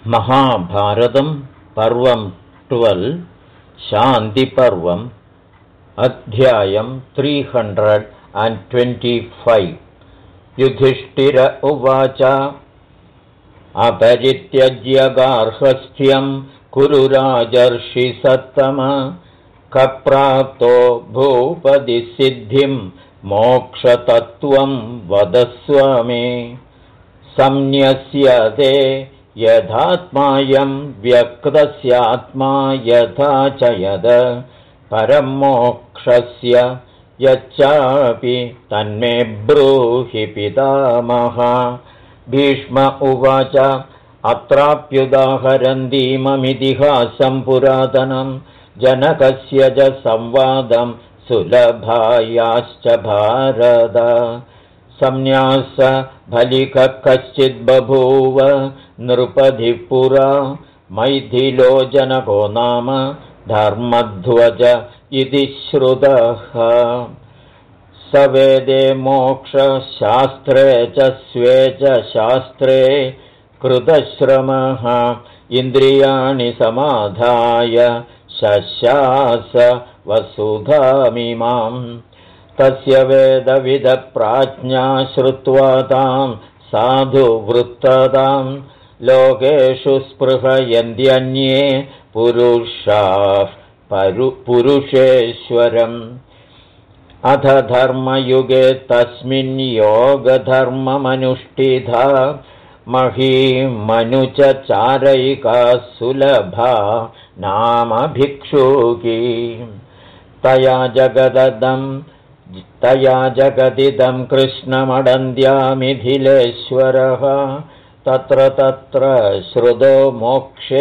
महाभारतं पर्वं 12 शान्तिपर्वम् अध्यायं 325 युधिष्ठिर उवाच अपरित्यज्य गार्हस्थ्यं कुरु राजर्षि सत्तम कप्राप्तो भूपदि सिद्धिं मोक्षतत्त्वं वदस्व मे संन्यस्यते यथात्मायं व्यक्तस्यात्मा यथा च यद परं मोक्षस्य यच्चापि तन्मे ब्रूहि पितामह। भीष्म उवाच अत्राप्युदाहरन्तीममितिहासं पुरातनं जनकस्य च संवादं सुलभायाश्च भारत। संन्यास फलिकः कश्चिद् बभूव नृपधिः पुरा मैथिलो जनको नाम धर्मध्वज इति श्रुतः। स वेदे मोक्षशास्त्रे च स्वे च शास्त्रे कृतश्रमः इन्द्रियाणि समाधाय शशास वसुधामिमाम्। तस्य वेदविदप्राज्ञा श्रुत्वा तां साधुवृत्ततां लोकेषु स्पृहयन्त्यन्ये पुरुषाः पुरुषेश्वरम्। अथ धर्मयुगे तस्मिन् योगधर्ममनुष्ठिता महीमनुचचारैका सुलभा नाम भिक्षुकी। तया जगदिदं कृष्णमडन्त्यामिथिलेश्वरः तत्र तत्र श्रुतो मोक्षे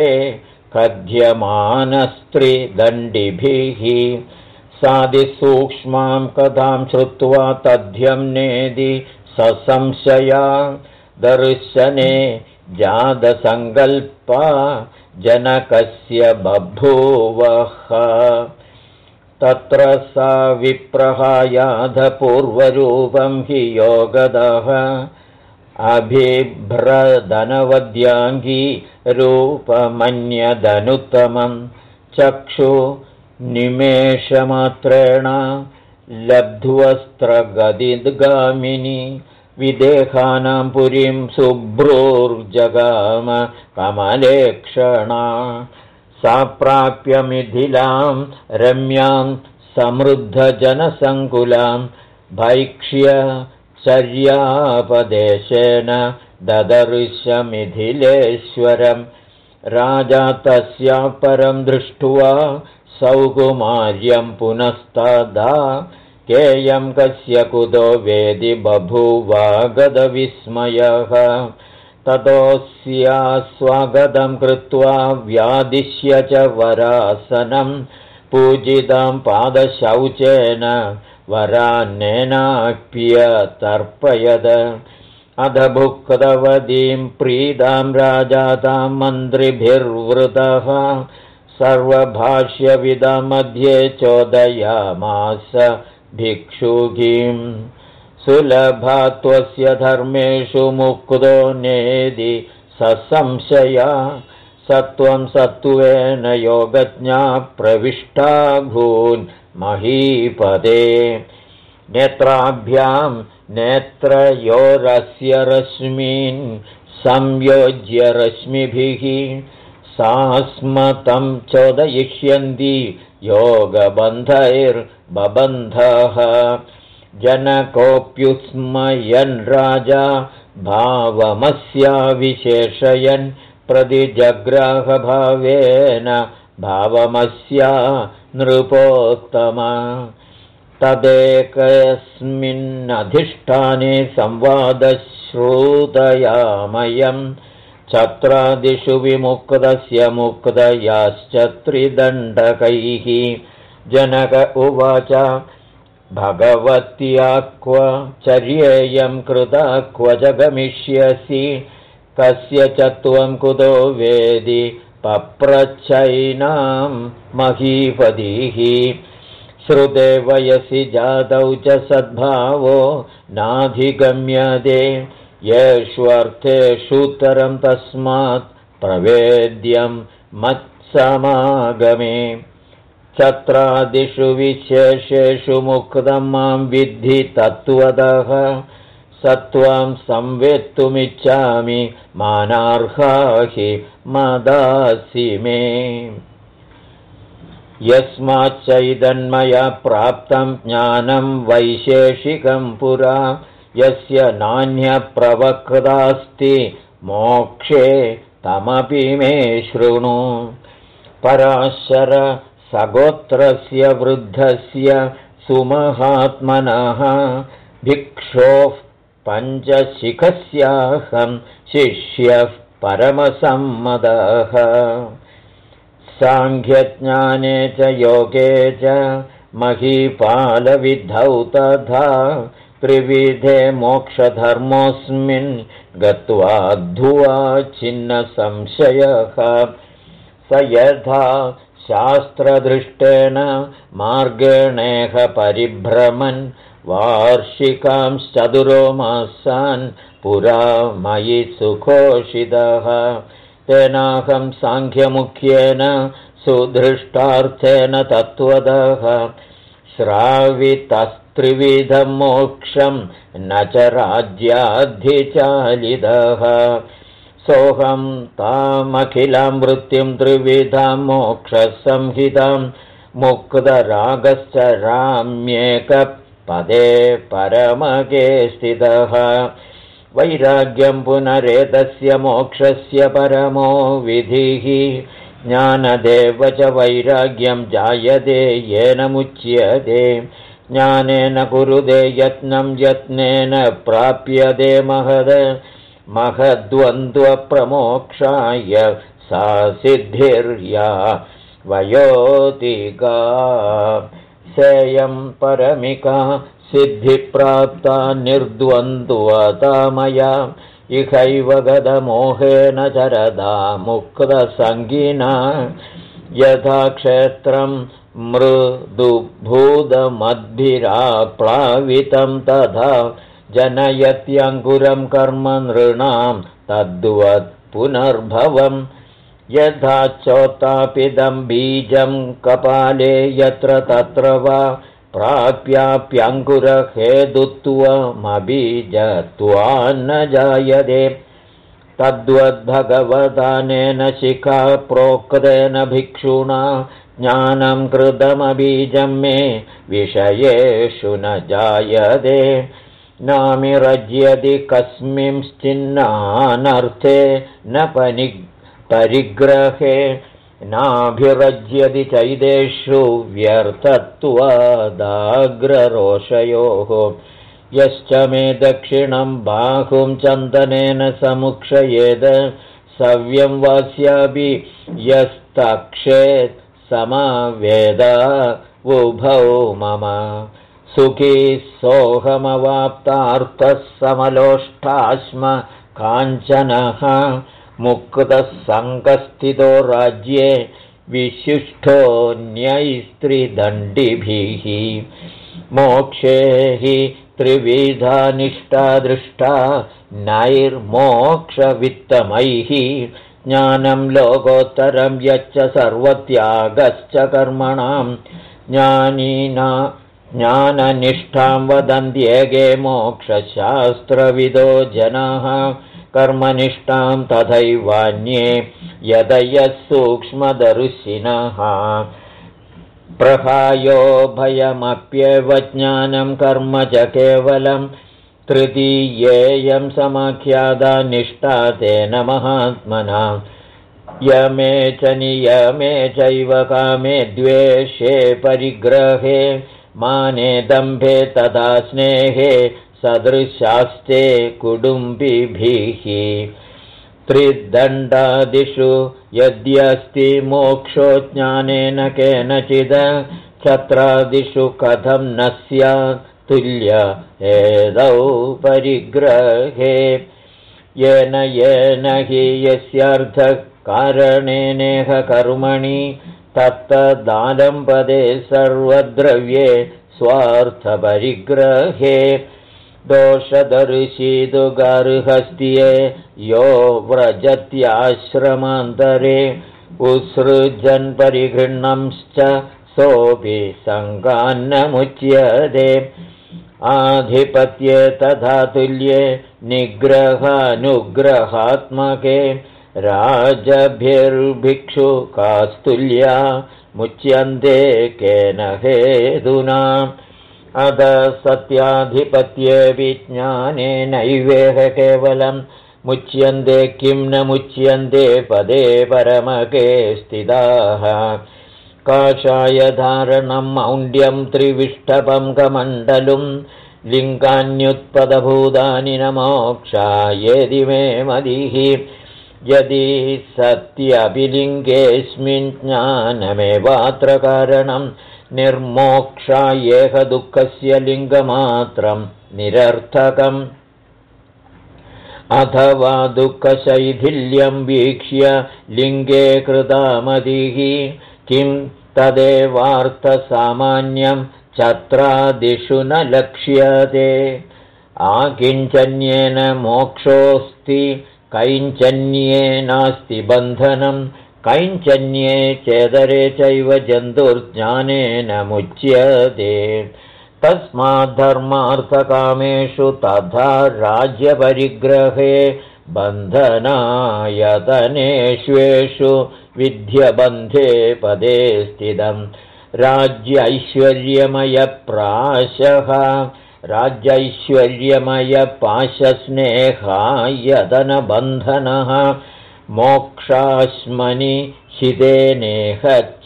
कथ्यमानस्त्रिदण्डिभिः। सादिसूक्ष्मां कथां श्रुत्वा तथ्यं नेदि ससंशया दर्शने जातसङ्कल्पा जनकस्य बभूवः। तत्र सा विप्रहायाध पूर्वरूपं हि योगदः अभिभ्रदनवद्याङ्गी रूपमन्यदनुत्तमं चक्षु निमेषमात्रेण लब्ध्वस्त्रगदिद्गामिनी विदेहानां पुरीं शुभ्रूर्जगाम कमलेक्षणा। सा प्राप्य मिथिलां रम्यां समृद्धजनसङ्कुलां भैक्ष्य चर्यापदेशेन ददर्श मिथिलेश्वरं। राजा तस्या परं दृष्ट्वा सौकुमार्यं पुनस्तदा केयं कस्य कुतो वेदि बभूवागतविस्मयः। ततोऽस्या स्वागतं कृत्वा व्यादिश्य च वरासनं पूजितां पादशौचेन वरान्नेनाप्यतर्पयद। अध भुक्तवतीं प्रीतां राजा तां मन्त्रिभिर्वृतः सर्वभाष्यविदां मध्ये चोदयामास भिक्षुकीम्। सुलभात्वस्य धर्मेषु मुक्तो नेदि ससंशया सत्वं सत्त्वेन योगज्ञा प्रविष्टा भून् महीपदे। नेत्राभ्यां नेत्रयोरस्य रश्मीन् संयोज्य रश्मिभिः सास्मतं चोदयिष्यन्ति योगबन्धैर्बबन्धः। जनकोऽप्युस्मयन् राजा भावमस्याविशेषयन् प्रतिजग्राहभावेन भावमस्या नृपोत्तम। तदेकस्मिन्नधिष्ठाने संवादश्रुतयामयं छत्रादिषु विमुक्तस्य मुक्तयाश्च त्रिदण्डकैः। जनक उवाच भगवत्या क्व चर्येयं कृता क्व च गमिष्यसि कस्य च त्वं कुतो वेदि पप्रच्छैनां महीपतिः। श्रुते वयसि जातौ च सद्भावो नाधिगम्यते येष्वर्थेषुत्तरं तस्मात् प्रवेद्यं मत्समागमे छत्रादिषु विशेषेषु मुक्तं मां विद्धि तत्त्वतः सत्त्वं संवेत्तुमिच्छामि मानार्हा हि मदासि मे यस्माच्चैदन्मया प्राप्तं ज्ञानं वैशेषिकं पुरा यस्य नान्यप्रवक्तास्ति मोक्षे तमपि मे शृणु पराशर सगोत्रस्य वृद्धस्य सुमहात्मनः भिक्षोः पञ्चशिखस्याहं शिष्यः परमसम्मतः सांख्यज्ञाने च योगे च महीपालविद्धौ तथा त्रिविधे मोक्षधर्मोऽस्मिन् गत्वा धुवा छिन्नसंशयः स यथा शास्त्रदृष्टेन मार्गेणेह परिभ्रमन् वार्षिकांश्चतुरो मासान् पुरा मयि सुघोषितः तेनाहं सांख्यमुख्येन सुदृष्टार्थेन तत्त्वतः श्रावितस्त्रिविधं मोक्षं न च राज्याधिचालितः सोऽहं तामखिलां वृत्तिं त्रिविधां मोक्षसंहितां मुक्तरागश्चराम्येकपदे परमगे स्थितः वैराग्यं पुनरेतस्य मोक्षस्य परमो विधिः ज्ञानदेव च वैराग्यं जायते येन मुच्यते ज्ञानेन कुरुते यत्नं यत्नेन प्राप्यते महद्वन्द्वप्रमोक्षाय सा सिद्धिर्या वयोतिका सेयं परमिका सिद्धिप्राप्ता निर्द्वन्द्वता मया इहैव गतमोहेन चरदा मुक्तसङ्गिना यथा क्षेत्रं मृदुभूतमद्भिराप्लावितं तथा जनयत्यङ्कुरं कर्म नृणां तद्वत् पुनर्भवम् यथा चोत्तापितं बीजं कपाले यत्र तत्र वा प्राप्याप्यङ्कुरहेतुत्वमबीजत्वान्न जायते तद्वद्भगवदानेन शिखा प्रोक्तेन भिक्षुणा ज्ञानं कृतमबीजं मे विषयेषु न जायते नामिरज्यति कस्मिंश्चिन्नानर्थे न परिग्रहे नाभिरज्यति चैदेषु व्यर्थत्वादाग्ररोषयोः यश्च मे दक्षिणं बाहुं चन्दनेन समुक्षयेद सव्यं वास्यापि यस्तक्षेत् समावेदा उभौ मम सुखी सोऽहमवाप्तार्थः समलोष्टास्म काञ्चनः मुक्तः सङ्गस्थितो राज्ये विशिष्टोऽन्यैस्त्रिदण्डिभिः मोक्षे हि त्रिविधा निष्ठा दृष्टा नैर्मोक्षवित्तमैः ज्ञानं लोकोत्तरं यच्च सर्वत्यागश्च कर्मणां ज्ञाननिष्ठां वदन्त्येके मोक्षशास्त्रविदो जनाः कर्मनिष्ठां तथैवान्ये यदयः सूक्ष्मदर्शिनः प्रहायो भयमप्येव ज्ञानं कर्म च केवलं तृतीयेयं समाख्याता निष्ठा तेन महात्मना यमे च नियमे चैव कामे द्वेषे परिग्रहे माने दम्भे तथा स्नेहे सदृशास्ते कुटुम्बिभिः त्रिदण्डादिषु यद्यस्ति मोक्षो ज्ञानेन केनचिद छत्रादिषु कथं न स्यात् तुल्य एदौ परिग्रहे येन हि यस्यार्थकारणेनेह कर्मणि तत्तदालम्बदे सर्वद्रव्ये स्वार्थपरिग्रहे दोषदर्शितु गर्हस्त्ये यो व्रजत्याश्रमान्तरे उत्सृजन् परिगृह्णंश्च सोऽपि सङ्गान्नमुच्यते आधिपत्ये तथा तुल्ये निग्रहानुग्रहात्मके राजभिर्भिक्षुकास्तुल्या मुच्यन्ते केन हेतुना अध सत्याधिपत्ये विज्ञानेनैवेह केवलं मुच्यन्ते किं न मुच्यन्ते पदे परमके स्थिताः काषायधारणं मौढ्यं त्रिविष्टपं कमण्डलुं लिङ्गान्युत्पदभूतानि न मोक्षायेदि मे मदिः यदि सत्यभिलिङ्गेऽस्मिन् ज्ञानमेवात्र कारणं निर्मोक्षायेह दुःखस्य लिङ्गमात्रं निरर्थकम् अथवा दुःखशैथिल्यं वीक्ष्य लिङ्गे कृतामतिः किं तदेवार्थसामान्यं छत्रादिषु न लक्ष्यते आकिञ्चन्येन मोक्षोऽस्ति कैञ्चन्ये नास्ति बन्धनं कैञ्चन्ये चेदरे चैव जन्तुर्ज्ञानेन मुच्यते तस्माद्धर्मार्थकामेषु तथा राज्यपरिग्रहे बन्धनायतनेष्वेषु विद्यबन्धे पदे स्थितं राज्यैश्वर्यमयप्राशः राज्यैश्वर्यमयपाशस्नेहायतनबन्धनः मोक्षाश्मनि शितेनेह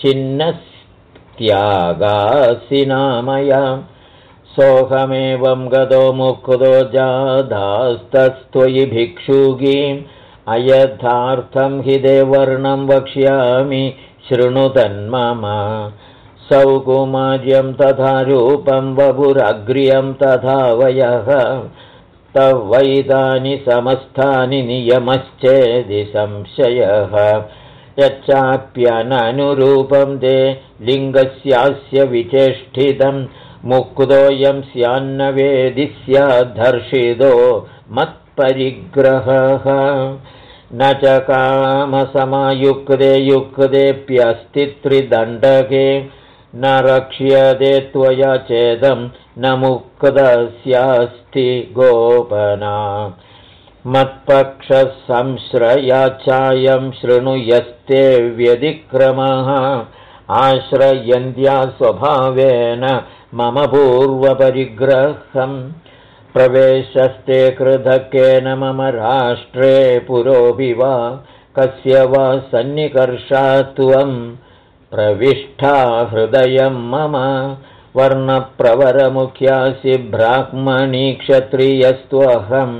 छिन्नत्यागासिनामय सोऽहमेवं गतो मुक्तो जाधास्तस्त्वयि भिक्षुकीम् अयथार्थं हि देवर्णं वक्ष्यामि शृणु तन्मम सौकुमार्यं तथा रूपं वपुरग्र्यं तथा वयः तवैतानि समस्तानि नियमश्चेदि संशयः यच्चाप्यननुरूपं ते लिङ्गस्यास्य विचेष्टितं मुक्तोऽयं स्यान्न वेदि स्याद्धर्षितो मत्परिग्रहः न च कामसमयुक्ते युक्तेऽप्यस्ति त्रिदण्डके न रक्ष्यते त्वया चेदं न मुक्तस्यास्ति गोपना मत्पक्षसंश्रयाचायं शृणु यस्ते व्यतिक्रमः आश्रयन्त्या स्वभावेन मम पूर्वपरिग्रहम् प्रवेशस्ते कृधकेन मम राष्ट्रे पुरोऽपि वा कस्य वा सन्निकर्षात्वं प्रविष्टा हृदयं मम वर्णप्रवरमुख्यासि ब्राह्मणी क्षत्रियस्त्वहं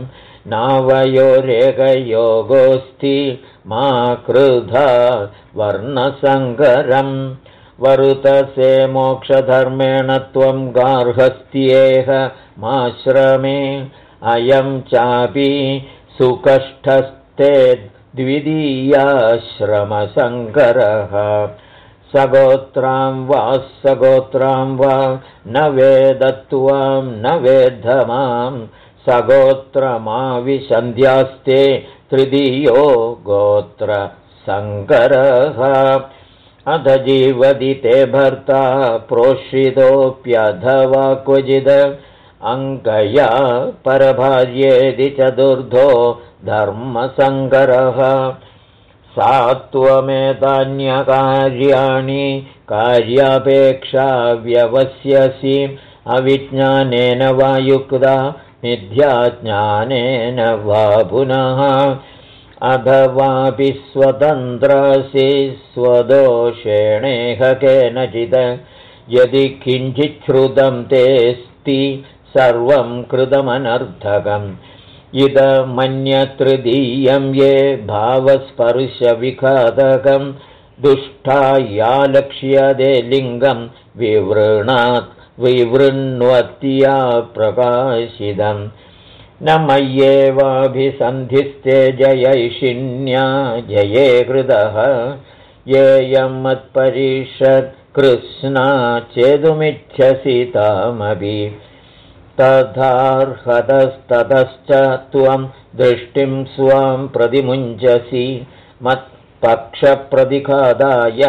नावयोरेकयोगोऽस्ति मा कृधा वर्णसङ्करम् वरुतसे मोक्षधर्मेण त्वं गार्हस्थ्येह माश्रमे अयं चापि सुकष्टस्ते द्वितीयाश्रमसङ्करः सगोत्रां वा न वेदत्वां न वेद्धमां सगोत्रमाविशन्ध्यास्ते तृतीयो गोत्रसङ्करः अध जीवति ते भर्ता प्रोषितोऽप्यथवा क्वचिद् अङ्गया परभार्येति चतुर्थो धर्मसङ्करः सा त्वमेतान्यकार्याणि कार्यापेक्षा व्यवस्यसि अविज्ञानेन वा युक्ता मिथ्याज्ञानेन वा पुनः अथवापि स्वतन्त्रसि स्वदोषेणेह केनचित् यदि किञ्चित् श्रुतं तेऽस्ति सर्वं कृतमनर्थकम् इदमन्यतृतीयं ये भावस्पर्शविघातकं दुष्टा या लक्ष्यते लिङ्गं विवृण्वत्या प्रकाशितम् न मय्येवाभिसन्धिस्ते जयैषिण्या जये कृतः येयं मत्परिषत् कृष्णा चेदुमिच्छसि तामपि तथार्हतस्ततश्च त्वं दृष्टिं स्वां प्रतिमुञ्चसि मत्पक्षप्रतिघाताय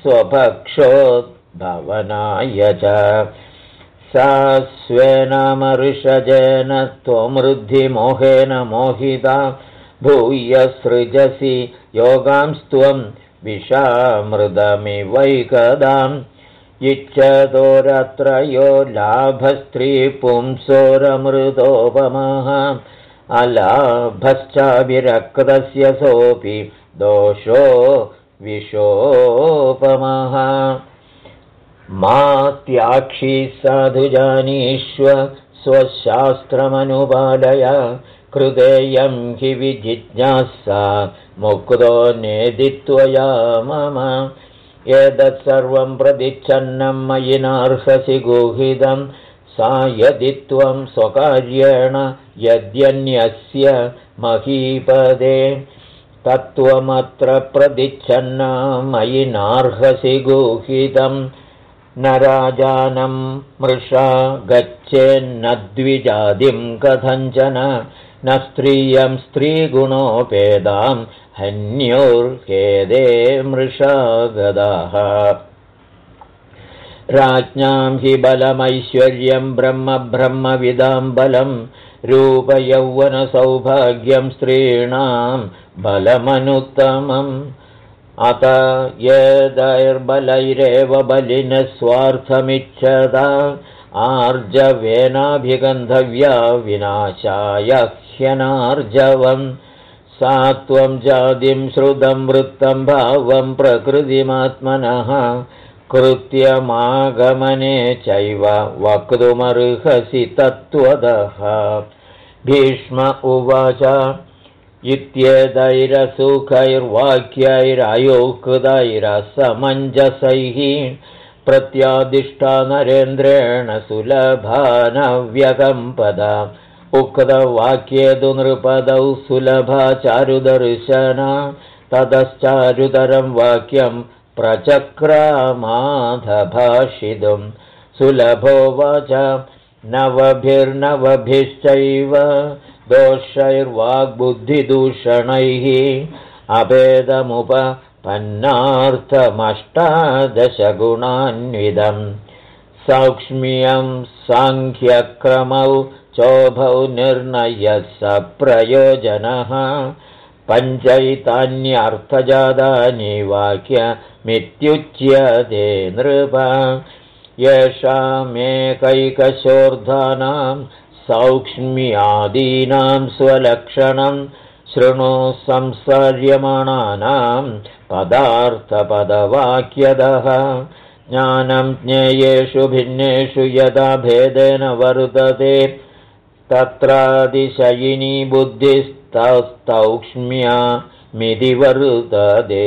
स्वपक्षोद्भवनाय च सा स्वेनामऋषजेन त्वमृद्धिमोहेन मोहिता भूय सृजसि योगांस्त्वं विषामृतमिवैकदाम् इच्छतोरत्रयो लाभस्त्रीपुंसोरमृतोपमः अलाभश्चाभिरक्तस्य सोऽपि दोषो विशोपमः मात्याक्षी साधुजानीष्व स्वशास्त्रमनुपालय कृतेयं हि विजिज्ञासा मुक्तो नेदित्वया मम एतत्सर्वं प्रतिच्छन्नं मयि नार्हसि गुहितं सा यदि त्वं स्वकार्येण यद्यन्यस्य महीपदे तत्त्वमत्र प्रतिच्छन्ना मयि नार्हसि गुहितं न राजानं मृषा गच्छेन्न द्विजातिं कथञ्चन न स्त्रियं स्त्रीगुणोपेदां हन्योर्हेदे मृषा गदाः राज्ञां हि बलमैश्वर्यं ब्रह्मविदां बलं रूपयौवनसौभाग्यं स्त्रीणां बलमनुत्तमम् अत येदैर्बलैरेव बलिनः स्वार्थमिच्छता आर्जवेनाभिगन्धव्या विनाशाय ह्यनार्जवम् सा त्वं जातिं श्रुतं वृत्तं भावं प्रकृतिमात्मनः कृत्यमागमने चैव वक्तुमर्हसि तत्त्वतः भीष्म उवाच इत्येतैरसुखैर्वाक्यैरायोक्तैरसमञ्जसैः प्रत्यादिष्टा नरेन्द्रेण सुलभानव्यकम्पदा उक्तवाक्ये तु नृपदौ सुलभा चारुदर्शना ततश्चारुतरं वाक्यं प्रचक्रामाधभाषितुं सुलभोवाच नवभिर्नवभिश्चैव दोषैर्वाग्बुद्धिदूषणैः अभेदमुपपन्नार्थमष्टादशगुणान्वितं सौक्ष्म्यं साङ्ख्यक्रमौ चोभौ निर्णयः सप्रयोजनः पञ्चैतान्यर्थजातानि वाक्यमित्युच्यते नृप येषामेकैकशोर्धानां सौक्ष्म्यादीनां स्वलक्षणं शृणु संसर्यमाणानां पदार्थपदवाक्यतः ज्ञानं ज्ञेयेषु भिन्नेषु यदा भेदेन वर्तते तत्रातिशयिनी बुद्धिस्तौक्ष्म्यमिति वर्तते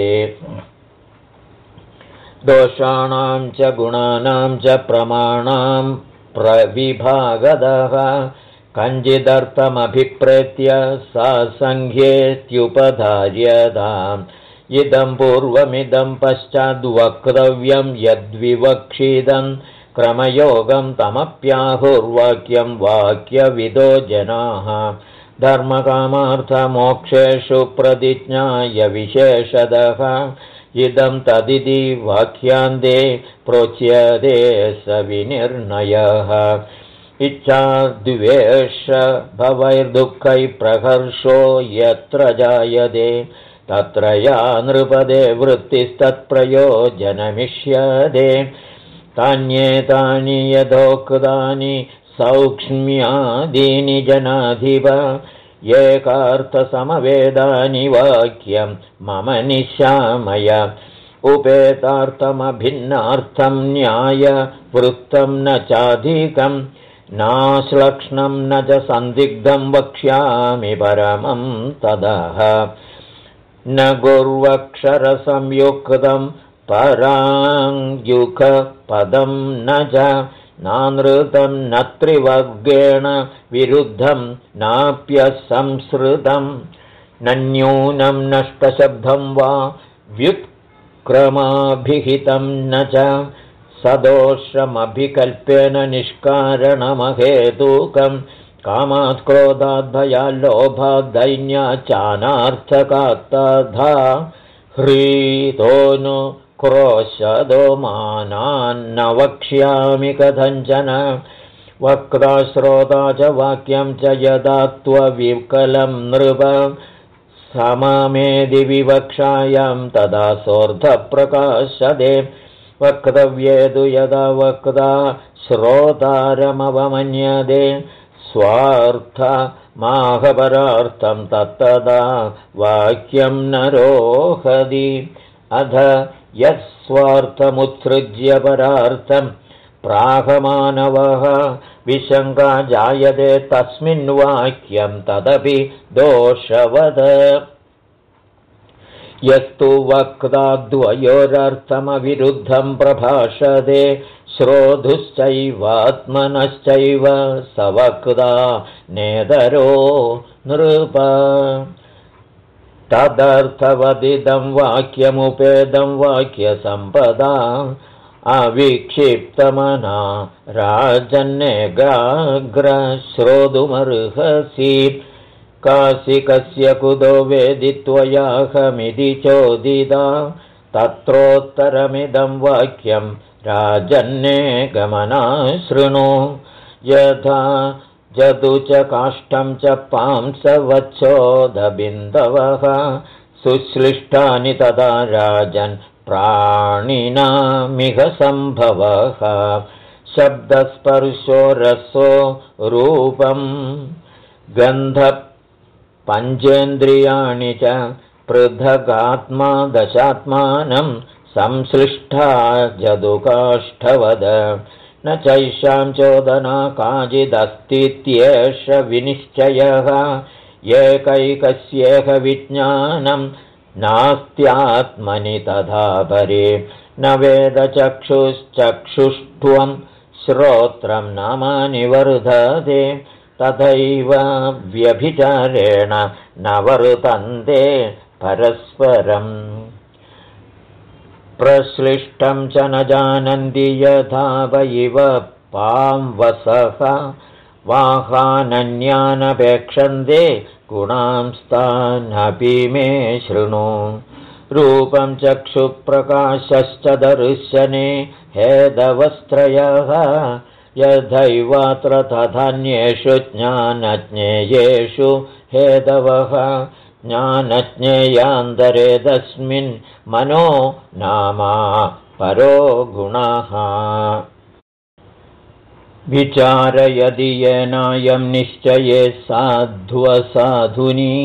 दोषाणां च गुणानां च प्रमाणां प्रविभागतः कञ्चिदर्थमभिप्रेत्य सा सङ्ख्येत्युपधार्यताम् इदं पूर्वमिदं पश्चाद्वक्तव्यं यद्विवक्षितं क्रमयोगं तमप्याहुर्वाक्यं वाक्यविदो जनाः धर्मकामार्थमोक्षेषु प्रतिज्ञाय विशेषतः इदं तदिति वाक्यान्ते प्रोच्यते स विनिर्णयः इच्छाद्वेषभवैर्दुःखैः प्रहर्षो यत्र जायते तत्र या नृपदे वृत्तिस्तत्प्रयोजनमिष्यते तान्येतानि यथोक्तानि सौक्ष्म्यादीनि जनाधिप एकार्थसमवेदानि वाक्यं मम निशामय उपेतार्थमभिन्नार्थं न्यायवृत्तं न चाधिकं नाश्लक्ष्णं न च संदिग्धं वक्ष्यामि परमं तदः न गुर्वक्षरसंयुक्तं पराङ्युखपदं न च नानृतं न त्रिवर्गेण विरुद्धं नाप्यसंसृतं न न्यूनं नष्टशब्दं वा व्युत्क्रमाभिहितं न च सदोषमभिकल्प्येन निष्कारणमहेतुकम् कामात् क्रोधात् भयात् लोभात् दैन्यात् चानार्थकात् तथा ह्रीतो क्रोशदो मानान्न वक्ष्यामि कथञ्चन वक्ता श्रोता च वाक्यं च यदा त्वविकलं नृप सममेदि विवक्षायां तदा सोऽर्थप्रकाशते वक्तव्येदु यदा वक्ता श्रोतारमवमन्यते स्वार्थमाहपरार्थं तत्तदा वाक्यं न रोहति अध यस्वार्थमुत्सृज्य परार्थं प्राहमानवः विशङ्का जायते तस्मिन् वाक्यं तदपि दोषवद यस्तु वक्ता द्वयोरर्थमविरुद्धं प्रभाषते श्रोतुश्चैवात्मनश्चैव स वक्ता नेतरो नृप तदर्थवदिदं वाक्यमुपेदं वाक्यसम्पदा अविक्षिप्तमना राजन्नेगाग्र श्रोतुमर्हसि कासिकस्य कुतो वेदित्वयाहमिति चोदिता तत्रोत्तरमिदं वाक्यं राजन्ने गमना शृणु यथा जदु च काष्ठं च पांसवच्छोदबिन्दवः सुश्लिष्टानि तदा राजन् प्राणिनामिह सम्भवः शब्दस्पर्शो रसो रूपं गन्धपञ्चेन्द्रियाणि च पृथगात्मा दशात्मानं संश्लिष्टा जदुकाष्ठवद न चैषां चोदना काचिदस्तीत्येष विनिश्चयः एकैकस्येह विज्ञानं नास्त्यात्मनि तथा परे न वेदचक्षुश्चक्षुष्त्वं श्रोत्रं नामानि वर्धते तथैव व्यभिचारेण न वर्तन्ते परस्परम् प्रश्लिष्टं च न जानन्ति यथा वैव पांवसः वाहानन्यानपेक्षन्ते गुणांस्तानपि मे शृणु रूपं चक्षुप्रकाशश्च दर्शने हेदवस्त्रयः यथैवात्र तथान्येषु ज्ञानज्ञेयेषु हेदवः ज्ञानज्ञेयान्तरे तस्मिन् मनो नामा परो गुणः विचारयदि येनायं निश्चये साध्वसाधुनि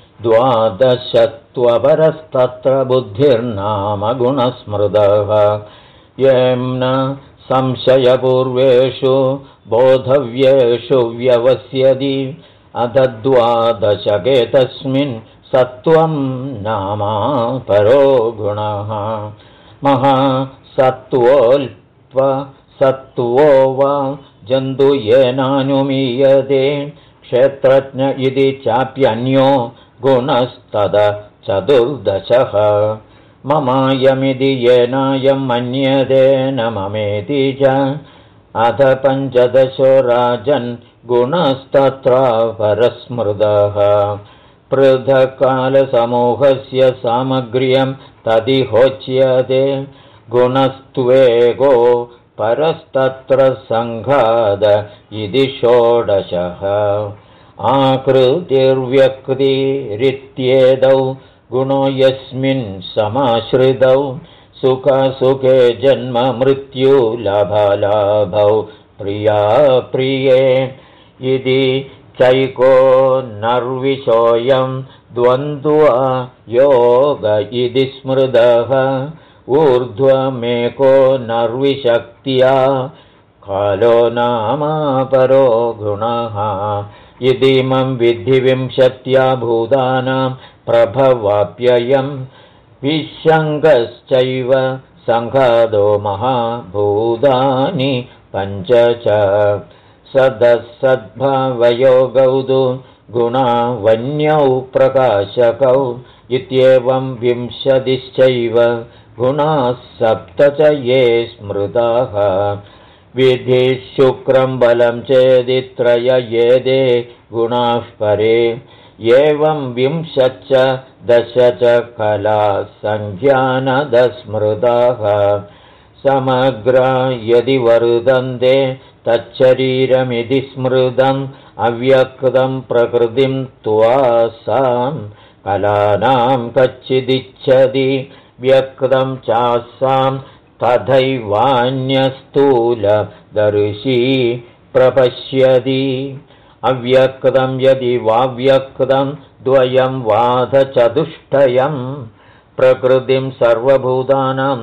द्वादशत्वपरस्तत्र बुद्धिर्नाम गुणस्मृतः येन संशयपूर्वेषु बोधव्येषु व्यवस्यति अथ द्वादशके तस्मिन् सत्वं नामा परो गुणः महासत्त्वोऽल्पसत्त्वो वा जन्तु येनानुमीयते क्षेत्रज्ञ इति चाप्यन्यो गुणस्तद चतुर्दशः ममायमिति येनायं मन्यते न ममेति च अथ पञ्चदशो राजन् गुणस्तत्र परस्मृतः पृथक्कालसमूहस्य सामग्र्यं तदिहोच्यते गुणस्त्वेको परस्तत्र सङ्घाद इति षोडशः आकृतिर्व्यक्तिरित्येतौ गुणो यस्मिन् समाश्रितौ सुखसुखे जन्म मृत्यु लाभालाभौ प्रियाप्रिये इति चैको नर्विशोऽयं द्वन्द्वा योग इति स्मृतः ऊर्ध्वमेको नर्विशक्त्या कालो नामा परो गुणः इतीमं विद्धि विंशत्या भूतानां प्रभवाप्ययं विशङ्गश्चैव सङ्घातो महाभूतानि पञ्च च सदसद्भावयोगौ तु गुणावन्यौ प्रकाशकौ इत्येवं विंशतिश्चैव गुणाः सप्त च ये स्मृताः विधिः शुक्रं बलं चेदि त्रय येदे गुणाः परे एवं विंशच्च दश च कला संज्ञानदस्मृताः समग्रा यदि वर्धन्ते तच्छरीरमिति स्मृतम् अव्यक्तं प्रकृतिं त्वासां कलानां कच्चिदिच्छति व्यक्तं चासां तथैवान्यस्थूलदर्शी प्रपश्यति अव्यक्तं यदि वाव्यक्तं द्वयं वादचतुष्टयं प्रकृतिं सर्वभूतानां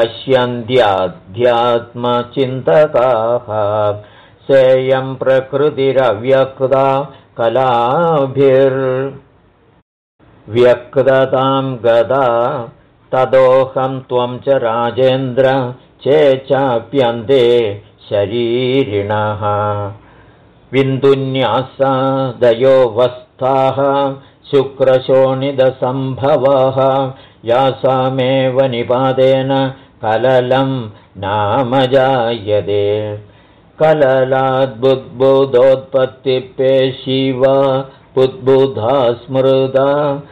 पश्यन्त्याध्यात्मचिन्तकाः सेयं प्रकृतिरव्यक्ता कलाभिर्व्यक्ततां गदा तदोहं त्वं च राजेन्द्र चेचाप्यन्ते शरीरिणः विन्दुन्यासादयोवस्थाः शुक्रशोणितसम्भवः यासामेव निपातेन कललं नाम जायते कललाद्बुद्बुदोत्पत्तिपेशिवा बुद्बुधा स्मृता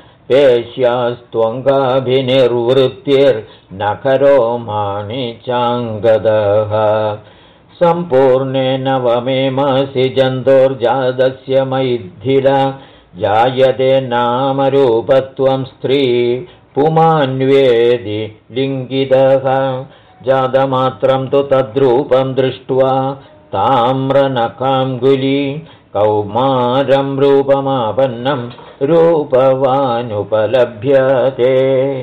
पेश्यास्त्वङ्गाभिनिर्वृत्तिर्नखरो माणिचाङ्गदः सम्पूर्णे नवमे मासि जन्तोर्जातस्य मैथिल जायते नामरूपत्वं स्त्री पुमान्वेदि लिङ्गितः जातमात्रं तु तद्रूपं दृष्ट्वा ताम्रनखाङ्गुली कौमारं रूपमापन्नं रूपवानुपलभ्यते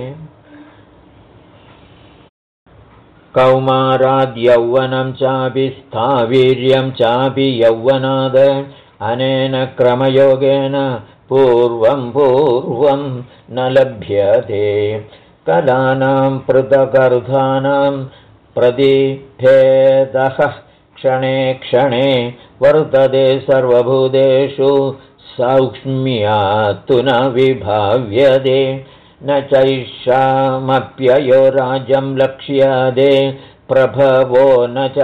कौमाराद्यौवनं चापि स्थावीर्यं चापि यौवनाद अनेन क्रमयोगेन पूर्वं न लभ्यते कलानां पृथगर्थानां प्रतिभेदः क्षणे क्षणे वर्तते सर्वभूतेषु सौक्ष्म्यात् तु न विभाव्यते न चैषामप्ययो राज्यं लक्ष्यते प्रभवो न च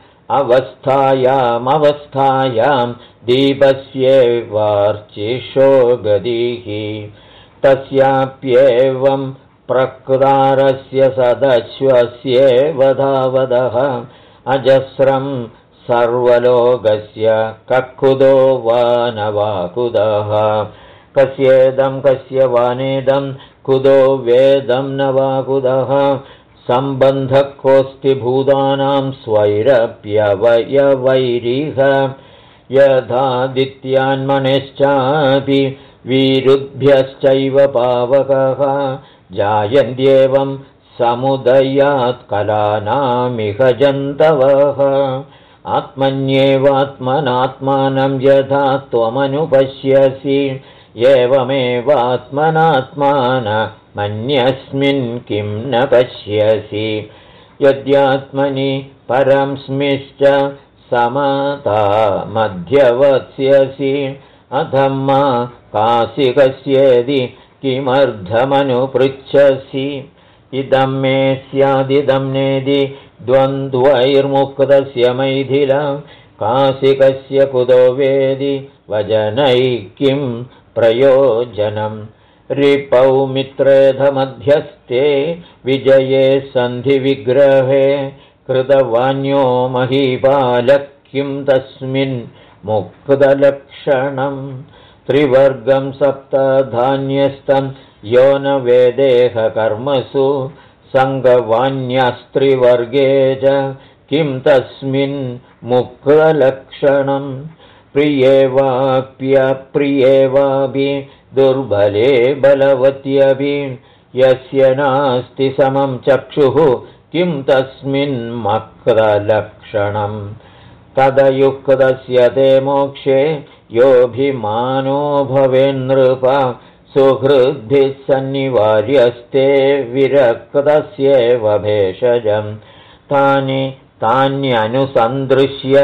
अवस्थायामवस्थायां दीपस्येवार्चिषो गतिः तस्याप्येवं प्रकृतारस्य सदश्वस्येव धावदः अजस्रं सर्वलोकस्य ककुदो वा न वा कुतः कस्येदं कस्य वानेदं कुतो वेदं न वा कुतः सम्बन्धः कोऽस्ति भूतानां स्वैरप्यवयवैरिह यथादित्यान्मनेश्चापि विरुद्भ्यश्चैव पावकः जायन्त्येवं समुदयात् कलानामिह जन्तवः आत्मन्येवात्मनात्मानं यथा त्वमनुपश्यसि एवमेवात्मनात्मानमन्यस्मिन् किं न पश्यसि यद्यात्मनि परं स्मिश्च समता मध्यवत्स्यसि अधम्मा कासिकस्येदि किमर्थमनुपृच्छसि इदं मे स्यादिदं नेदि द्वन्द्वैर्मुक्तस्य मैथिल कासिकस्य कुतो वेदि वजनैः किं प्रयोजनं रिपौ मित्रेधमध्यस्थे विजये सन्धिविग्रहे कृतवान्यो महीपालः किं तस्मिन् मुक्तलक्षणं त्रिवर्गं सप्तधान्यस्तं यो न वेदेह कर्मसु सङ्गवान्यस्त्रिवर्गे च किं तस्मिन् मुक्तलक्षणं प्रिये वाप्यप्रिये वापि दुर्बले बलवत्यपि यस्य नास्ति समं चक्षुः किं तस्मिन् मक्तलक्षणं तदयुक्तस्य ते मोक्षे योऽभिमानो भवेन्नृप सुहृद्भिः सन्निवार्यस्ते विरक्तस्येव भेषजं तान्यनुसन्दृश्य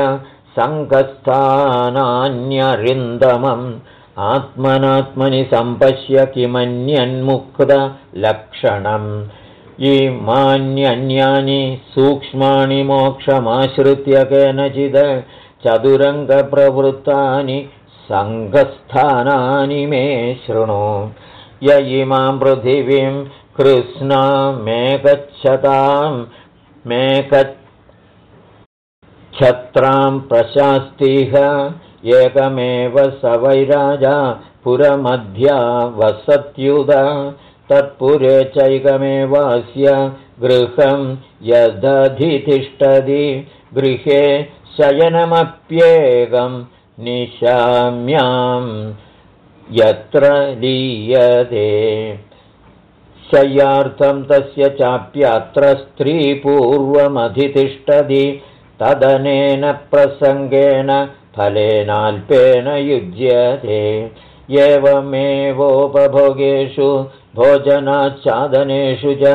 सङ्गस्थानान्यरिन्दमम् आत्मनात्मनि सम्पश्य किमन्यन्मुक्तलक्षणं इमान्यन्यानि सूक्ष्माणि मोक्षमाश्रित्य केनचिद् चतुरङ्गप्रवृत्तानि सङ्गस्थानानि मे शृणु। य इमां पृथिवीं कृत्स्नामेकच्छतां मेकच्छत्रां प्रशास्तिह एकमेव स वै राजा पुरमध्या वसत्युद तत्पुरे चैकमेवास्य गृहं यदधितिष्ठति गृहे शयनमप्येकं निशाम्यां यत्र लीयते शय्यार्थं तस्य चाप्यत्र स्त्रीपूर्वमधितिष्ठति तदनेन प्रसङ्गेन फलेनाल्पेन युज्यते एवमेवोपभोगेषु भोजनाच्छादनेषु च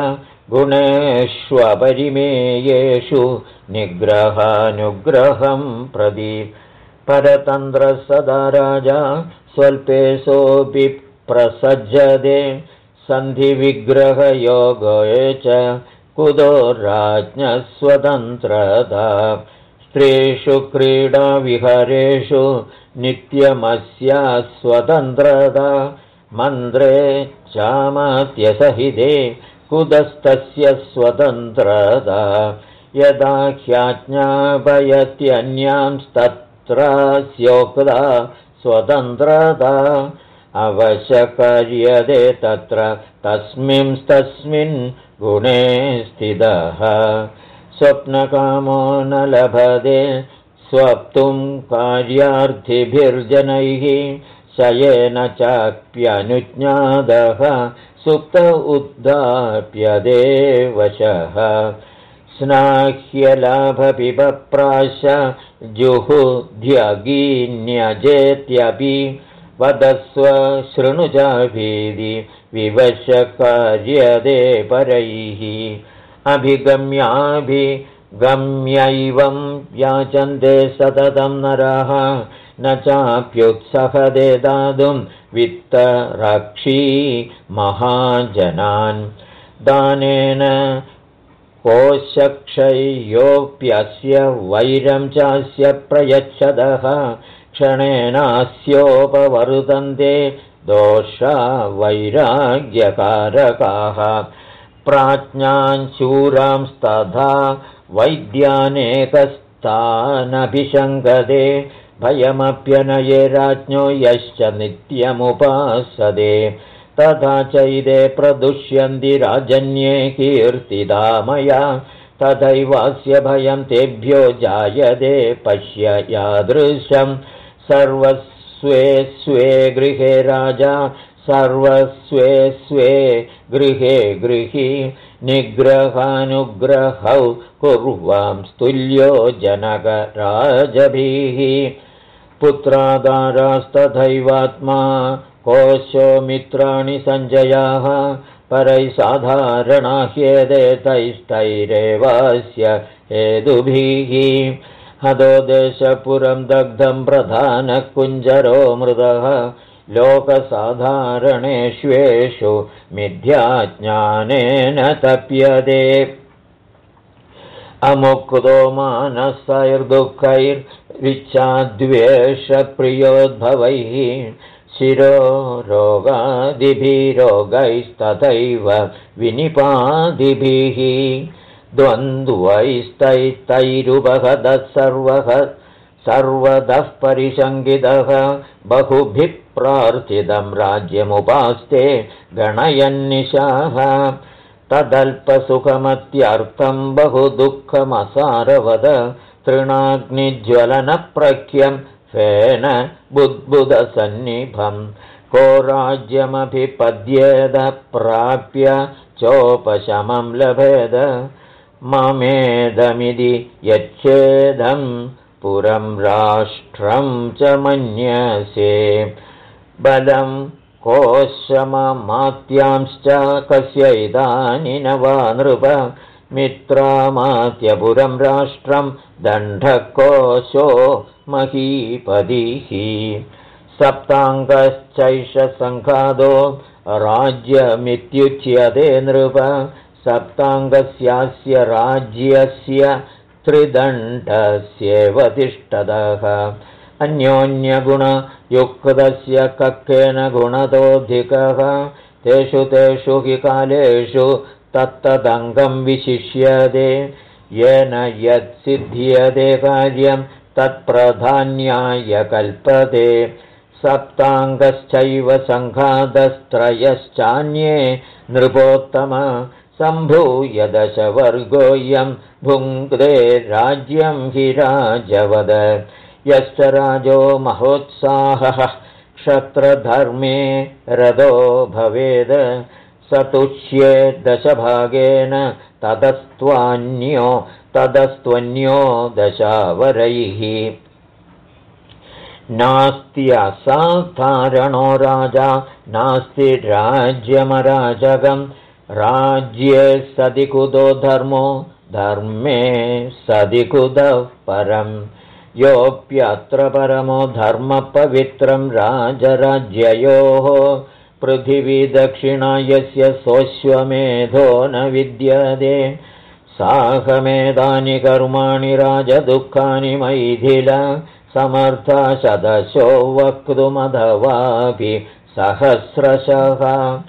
गुणेष्वपरिमेयेषु निग्रहानुग्रहं प्रति परतन्त्रः सदा राजा स्वल्पे सोऽपि प्रसज्जते सन्धिविग्रहयोगे च कुतो राज्ञः स्वतन्त्रता स्त्रीषु क्रीडाविहारेषु नित्यमस्या स्वतन्त्रता मन्त्रे चामात्यसहिते कुतस्तस्य स्वतन्त्रता यदा ह्याज्ञापयत्यन्यांस्तत्र स्योक्ता स्वतन्त्रता अवश्यकार्यते तत्र तस्मिंस्तस्मिन् गुणे स्थितः स्वप्नकामो न लभते स्वप्तुं कार्यार्थिभिर्जनैः शयेन चाप्यनुज्ञातः सुप्त उद्धाप्यते वशः स्नाह्यलाभपिबप्राश जुहुध्यगीन्यजेत्यपि वदस्व शृणु चाभीति विवशकार्यते परैः अभिगम्याभिगम्यैवं याचन्ते सततं नरः न चाप्युत्सहदे दातुं वित्तरक्षी महाजनान् दानेन कोशक्षयोऽप्यस्य वैरं चास्य प्रयच्छदः क्षणेनास्योपवर्तन्ते दोषा वैराग्यकारकाः प्राज्ञाञ्शूरांस्तथा वैद्यानेकस्तानभिशङ्कते भयमप्यनये राज्ञो यश्च नित्यमुपासते तथा चैदे प्रदुष्यन्ति राजन्ये कीर्तिदा मया तथैवास्य भयं तेभ्यो जायते पश्य यादृशं सर्वस्वे स्वे गृहे राजा सर्वस्वे स्वे गृहे गृही निग्रहानुग्रहौ कुर्वांस्तुल्यो जनकराजभिः पुत्रादारास्तथैवात्मा कोशो मित्राणि सञ्जयाः परैः साधारणा ह्येते तैस्तैरेवास्य हेतुभिः हतो देशपुरं दग्धं प्रधानः कुञ्जरो मृदः लोकसाधारणेष्वेषु मिथ्याज्ञानेन तप्यते अमुक्तो मानसैर्दुःखैरिच्छाद्वेषप्रियोद्भवैः शिरोरोगादिभिरोगैस्तथैव विनिपादिभिः द्वन्द्वैस्तैरुपहदः सर्वतः परिशङ्कितः बहुभिः प्रार्थितं राज्यमुपास्ते गणयन्निशाः तदल्पसुखमत्यर्थं बहुदुःखमसारवद तृणाग्निज्वलनप्रख्यं फेन बुद्बुदसन्निभं को राज्यमभिपद्येद प्राप्य चोपशमं लभेद ममेदमिति यच्छेदं पुरं राष्ट्रं च मन्यसे बलं कोशममात्यांश्च कस्य इदानीं न वा नृप मित्रामात्यपुरं राष्ट्रं दण्डकोशो महीपतिः सप्ताङ्गश्चैष सङ्घातो राज्यमित्युच्यते नृप सप्ताङ्गस्यास्य राज्यस्य त्रिदण्डस्येव तिष्ठतः अन्योन्यगुणयुक्तस्य कक्केन गुणतोऽधिकः तेषु तेषु हि कालेषु तत्तदङ्गं विशिष्यते येन यत्सिद्ध्यते कार्यं तत्प्रधान्याय कल्पते सप्ताङ्गश्चैव सङ्घातस्त्रयश्चान्ये नृपोत्तम सम्भूय दशवर्गोऽयं भुङ्क्ते राज्यं हि राजवद यश्च राजो महोत्साहः क्षत्रधर्मे रतो भवेद स तुष्ये दशभागेन तदस्त्वन्यो दशावरैः नास्त्यसाधारणो राजा नास्ति राज्यमराजकं राज्ये सदि कुतो धर्मो धर्मे सदि कुतः परम् योऽप्यत्र परमो धर्मपवित्रं राजराज्ययोः पृथिवी दक्षिणा यस्य सोऽश्वमेधो न विद्यते साहमेधानि कर्माणि राजदुःखानि मैथिल समर्था शतशो वक्तुमथवापि सहस्रशः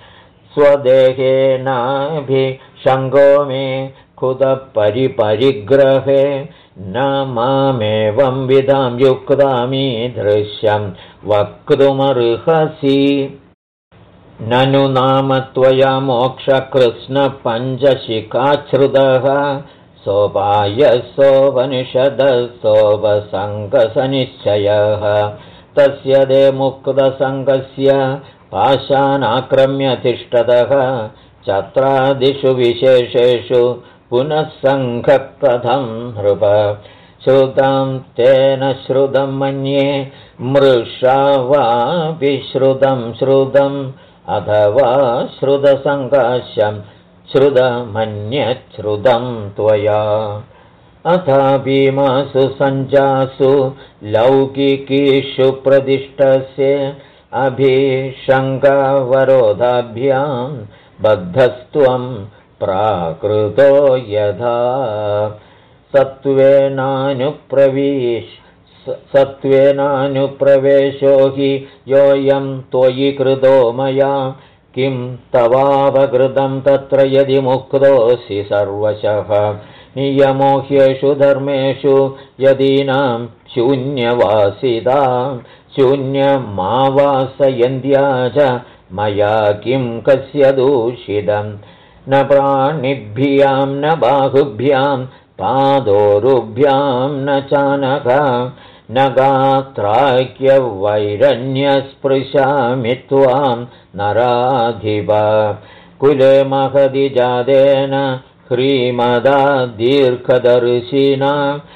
स्वदेहेनाभिषङ्गो मे कुतपरिपरिग्रहे न मामेवं विधां युक्तामीदृश्यं वक्तुमर्हसि ननु नाम त्वया मोक्षकृत्स्नपञ्चशिखाच्छ्रुतः सोपायसोपनिषदः सोपसङ्गसनिश्चयः तस्य ते मुक्तसङ्गस्य पाशानाक्रम्य तिष्ठतः चत्रादिषु विशेषेषु पुनः सङ्घः कथं नृप श्रुतं तेन श्रुतं मन्ये मृषा वापि श्रुतम् अथवा श्रुतसङ्काश्यं श्रुतमन्यच्छ्रुतं त्वया अथापीमासु सञ्जासु लौकिकीषु प्रतिष्ठस्य अभिशङ्कावरोधाभ्यां बद्धस्त्वं प्राकृतो यथा सत्त्वेनानुप्रवेशो हि योऽयं त्वयि कृतो मया किं तवापकृतं तत्र यदि मुक्तोऽसि सर्वशः नियमो ह्येषु धर्मेषु यदीनां शून्यवासिता शून्यमावासयन्त्या च मया किं कस्य दूषितम् न प्राणिभ्यां न बाहुभ्यां पादोरुभ्यां न चानघ न गात्राख्यवैरण्यस्पृशामि त्वां नराधिप कुले महदि जातेन ह्रीमदा दीर्घदर्शिना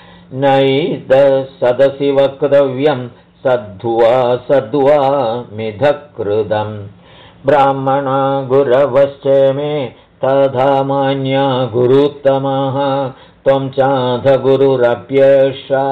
नैदसदसि वक्तव्यं सद्वा मिथकृतम् ब्राह्मणा गुरवश्च मे तथा मान्या गुरुत्तमः त्वं चाधगुरुरप्येषा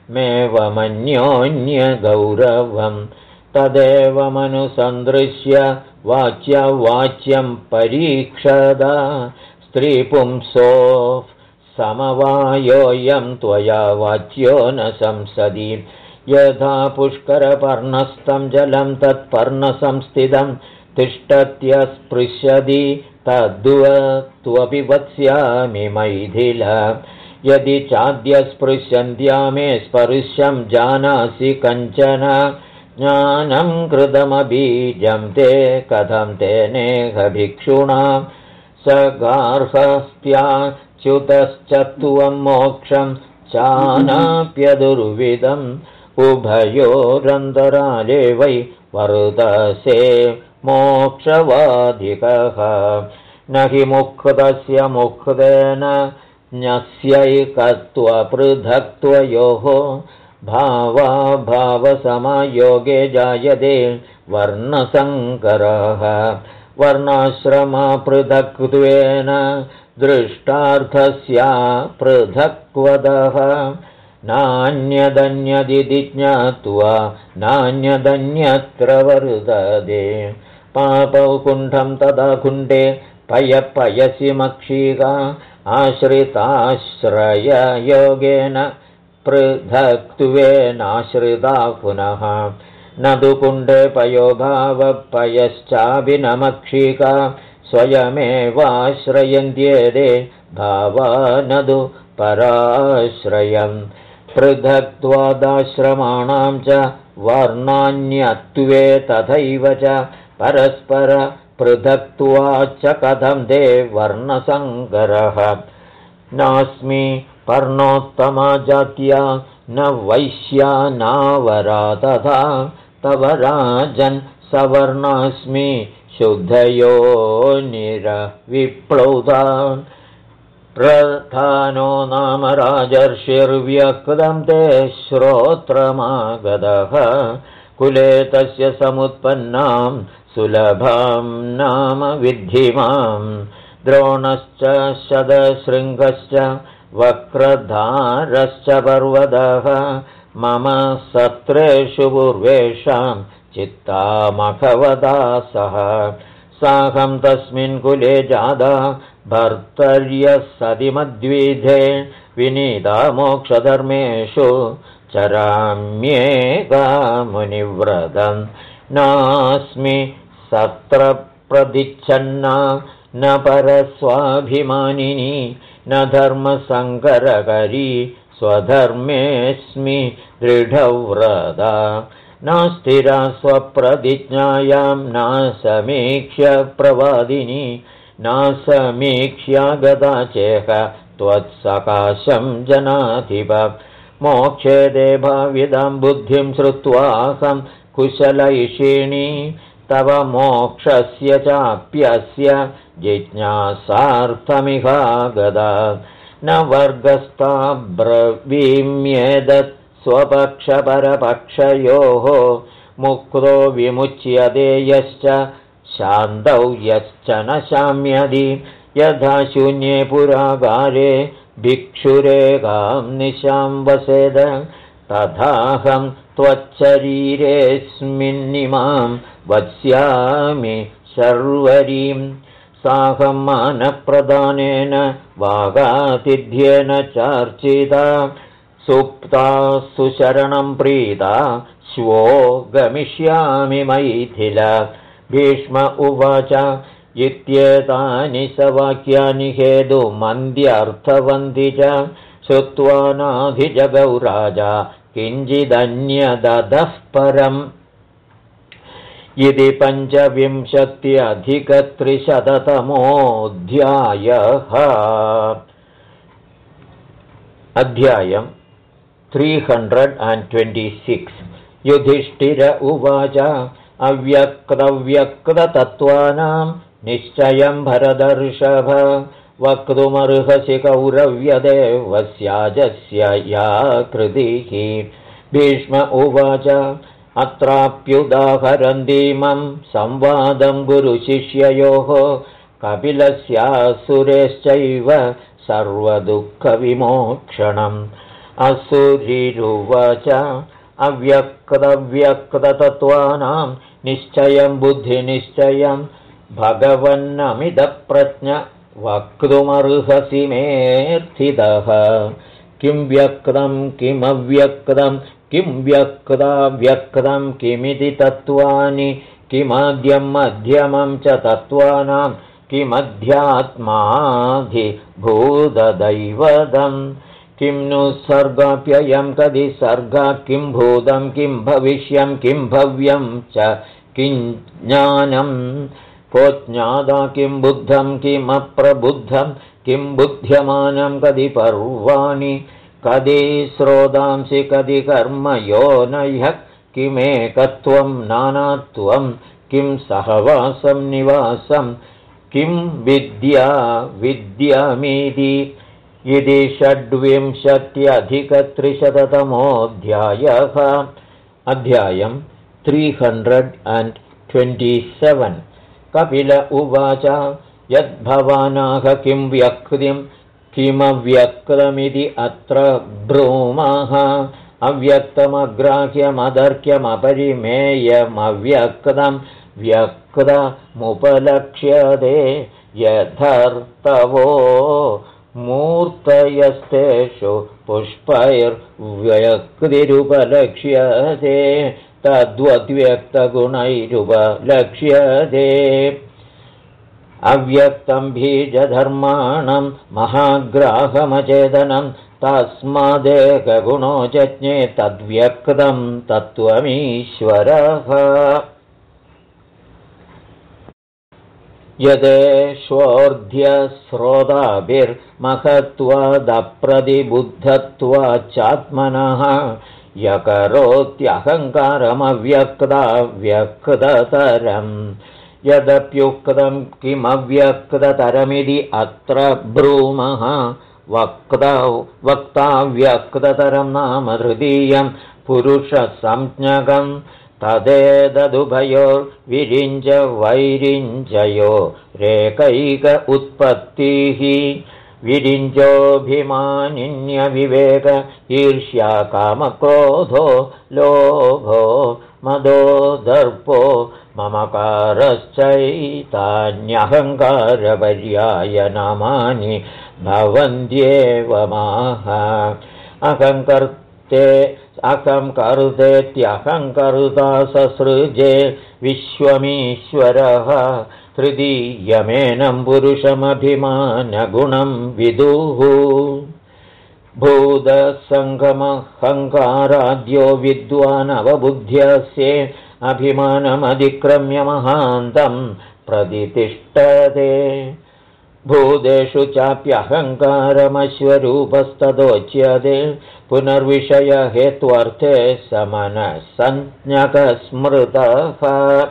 मेवमन्योन्यगौरवं तदेवमनुसन्दृश्य वाच्यं परीक्षदा स्त्रीपुंसो समवायोऽयं त्वया वाच्यो न संसदि यथा पुष्करपर्णस्थं जलं तत्पर्णसंस्थितं तिष्ठत्यस्पृश्यति तद्वत्वपि वत्स्यामि मैथिल यदि चाद्यस्पृश्यन्त्या मे स्पर्शं जानासि कञ्चन ज्ञानं कृतमबीजं ते कथं तेनेह भिक्षुणा स गार्हस्थ्याच्युतश्च त्वं मोक्षं चानाप्यदुर्विदम् उभयोरन्तराले वै वर्तसे मोक्षवाधिकः न हि मुक्तस्य मुक्तेन ज्ञस्यैकत्वपृथक्त्वयोः भावाभावसमयोगे जायते वर्णसङ्करः वर्णाश्रमपृथक्त्वेन दृष्टार्थस्य पृथक्वदः नान्यदन्यदिति ज्ञात्वा नान्यदन्यत्र वर्तते पापौ कुण्ठं तदा कुण्ठे पयसि मक्षिका आश्रिताश्रययोगेन पृथक्त्वेनाश्रिता पुनः न तु कुण्डे पयोभावपयश्चाभिनमक्षिका स्वयमेवाश्रयन्त्येते भावा न तु पराश्रयम् पृथक्त्वादाश्रमाणां च वर्णान्यत्वे तथैव च परस्पर पृथक्त्वाच्च कथं ते वर्णसङ्करः नास्मि पर्णोत्तमा जात्या न वैश्या नावरा तथा तव राजन् सवर्णास्मि शुद्धयोनिरविप्लुता प्रधानो नाम राजर्षिर्व्यक्तं ते श्रोत्रमागतः कुले तस्य समुत्पन्नां सुलभां नाम विद्धिमां द्रोणश्च शतशृङ्गश्च वक्रधारश्च पर्वतः मम सत्रेषु पूर्वेषां चित्तामखवदा सह साहं तस्मिन् कुले जादा भर्तर्यः सतिमद्विधे विनीता मोक्षधर्मेषु चराम्येका मुनिव्रतं नास्मि सत्रप्रदिच्छन्ना न परस्वाभिमानिनी न धर्मसङ्करकरी स्वधर्मेऽस्मि दृढव्रता न स्थिरा स्वप्रतिज्ञायां न समीक्ष्य प्रवादिनी न समीक्ष्यागता चेह त्वत्सकाशं जनाधिप मोक्षे देभाविदां बुद्धिं श्रुत्वाहं कुशलैषिणी तव मोक्षस्य चाप्यस्य जिज्ञासार्थमिहागदा न वर्गस्था ब्रवीम्येदत् स्वपक्षपरपक्षयोः मुक्तो विमुच्यते यश्च शान्तौ यश्च न शाम्यदि यथा शून्ये पुरागारे भिक्षुरेकां निशां वसेद तथाहं त्वच्चरीरेऽस्मिन्निमां वत्स्यामि शर्वरीं साहं मानप्रदानेन वागातिथ्येन चार्चिता सुप्ता सुशरणं प्रीता श्वो गमिष्यामि मैथिल भीष्म उवाच इत्येतानि स वाक्यानि हेतुमन्द्यर्थवन्ति च श्रुत्वा नाधिजगौ राजा किञ्चिदन्यदधः परम् इति 25-अधिक-300तमोऽध्यायः अध्यायम् 326 युधिष्ठिर उवाच अव्यक्तव्यक्ततत्त्वानां निश्चयं भरतर्षभ वक्तुमर्हसि कौरव्यदेवस्याजस्य या कृतिः भीष्म उवाच अत्राप्युदाहरन्तीमं संवादं गुरुशिष्ययोः कपिलस्यासुरेश्चैव सर्वदुःखविमोक्षणम् असुरिरुवाच अव्यक्तव्यक्ततत्त्वानां निश्चयं बुद्धिनिश्चयं भगवन्नमिदप्रज्ञ वक्तुमर्हसि मेऽर्थितः किं व्यक्तं किमव्यक्तं किं व्यक्ताव्यक्तं किमिति तत्त्वानि किमाद्यं मध्यमं च तत्त्वानां किमध्यात्माधिभूतदैवतम् किं नु सर्गाप्ययं कदि सर्गा किं भूतं किं भविष्यं किं भव्यं च किं ज्ञानं को ज्ञाता किं बुद्धं किमप्रबुद्धं किं बुध्यमानं कदि पर्वाणि कदि श्रोतांसि कदि कर्मयोनयः किमेकत्वं नानात्वं किं सहवासं निवासं किं विद्या विद्यामीति इति 26-अधिक-300तमोऽध्यायः अध्यायम् 327 कपिल उवाच यद्भवानाह किं व्यक्तिं किमव्यक्तमिति अत्र ब्रूमः अव्यक्तमग्राह्यमदर्क्यमपरिमेयमव्यक्तं व्यक्तमुपलक्ष्यते यथर्थवो मूर्तयस्तेषु पुष्पैर्व्यक्तिरुपलक्ष्यते तद्वद्व्यक्तगुणैरुपलक्ष्यते अव्यक्तं बीजधर्माणं महाग्राहमचेतनं तस्मादेकगुणो जज्ञे तद्व्यक्तं तत्त्वमीश्वरः यदेश्वोर्ध्यश्रोताभिर्महत्वादप्रतिबुद्धत्वाच्चात्मनः यकरोत्यहङ्कारमव्यक्ताव्यक्ततरम् यदप्युक्तं किमव्यक्ततरमिति अत्र ब्रूमः वक्ताव्यक्ततरं नाम तृतीयं पुरुषसंज्ञकम् तदेतदुभयोर्विरिञ्च वैरिञ्चयो रेकैक उत्पत्तिः विरिञ्चोऽभिमानिन्यविवेक ईर्ष्या कामक्रोधो लोभो मदो दर्पो ममकारश्चैतान्यहङ्कारपर्यायनामानि भवन्त्येव माह अहङ्कर्तेत्यहङ्कर्ता ससृजे विश्वमीश्वरः तृतीयमेनं पुरुषमभिमानगुणं विदुः भूतसङ्गमहङ्काराद्यो विद्वानवबुद्ध्यस्ये अभिमानमधिक्रम्य महान्तं प्रतितिष्ठते भूतेषु चाप्यहङ्कारमश्वरूपस्तदोच्यते पुनर्विषयहेत्वर्थे समनसंज्ञकस्मृतः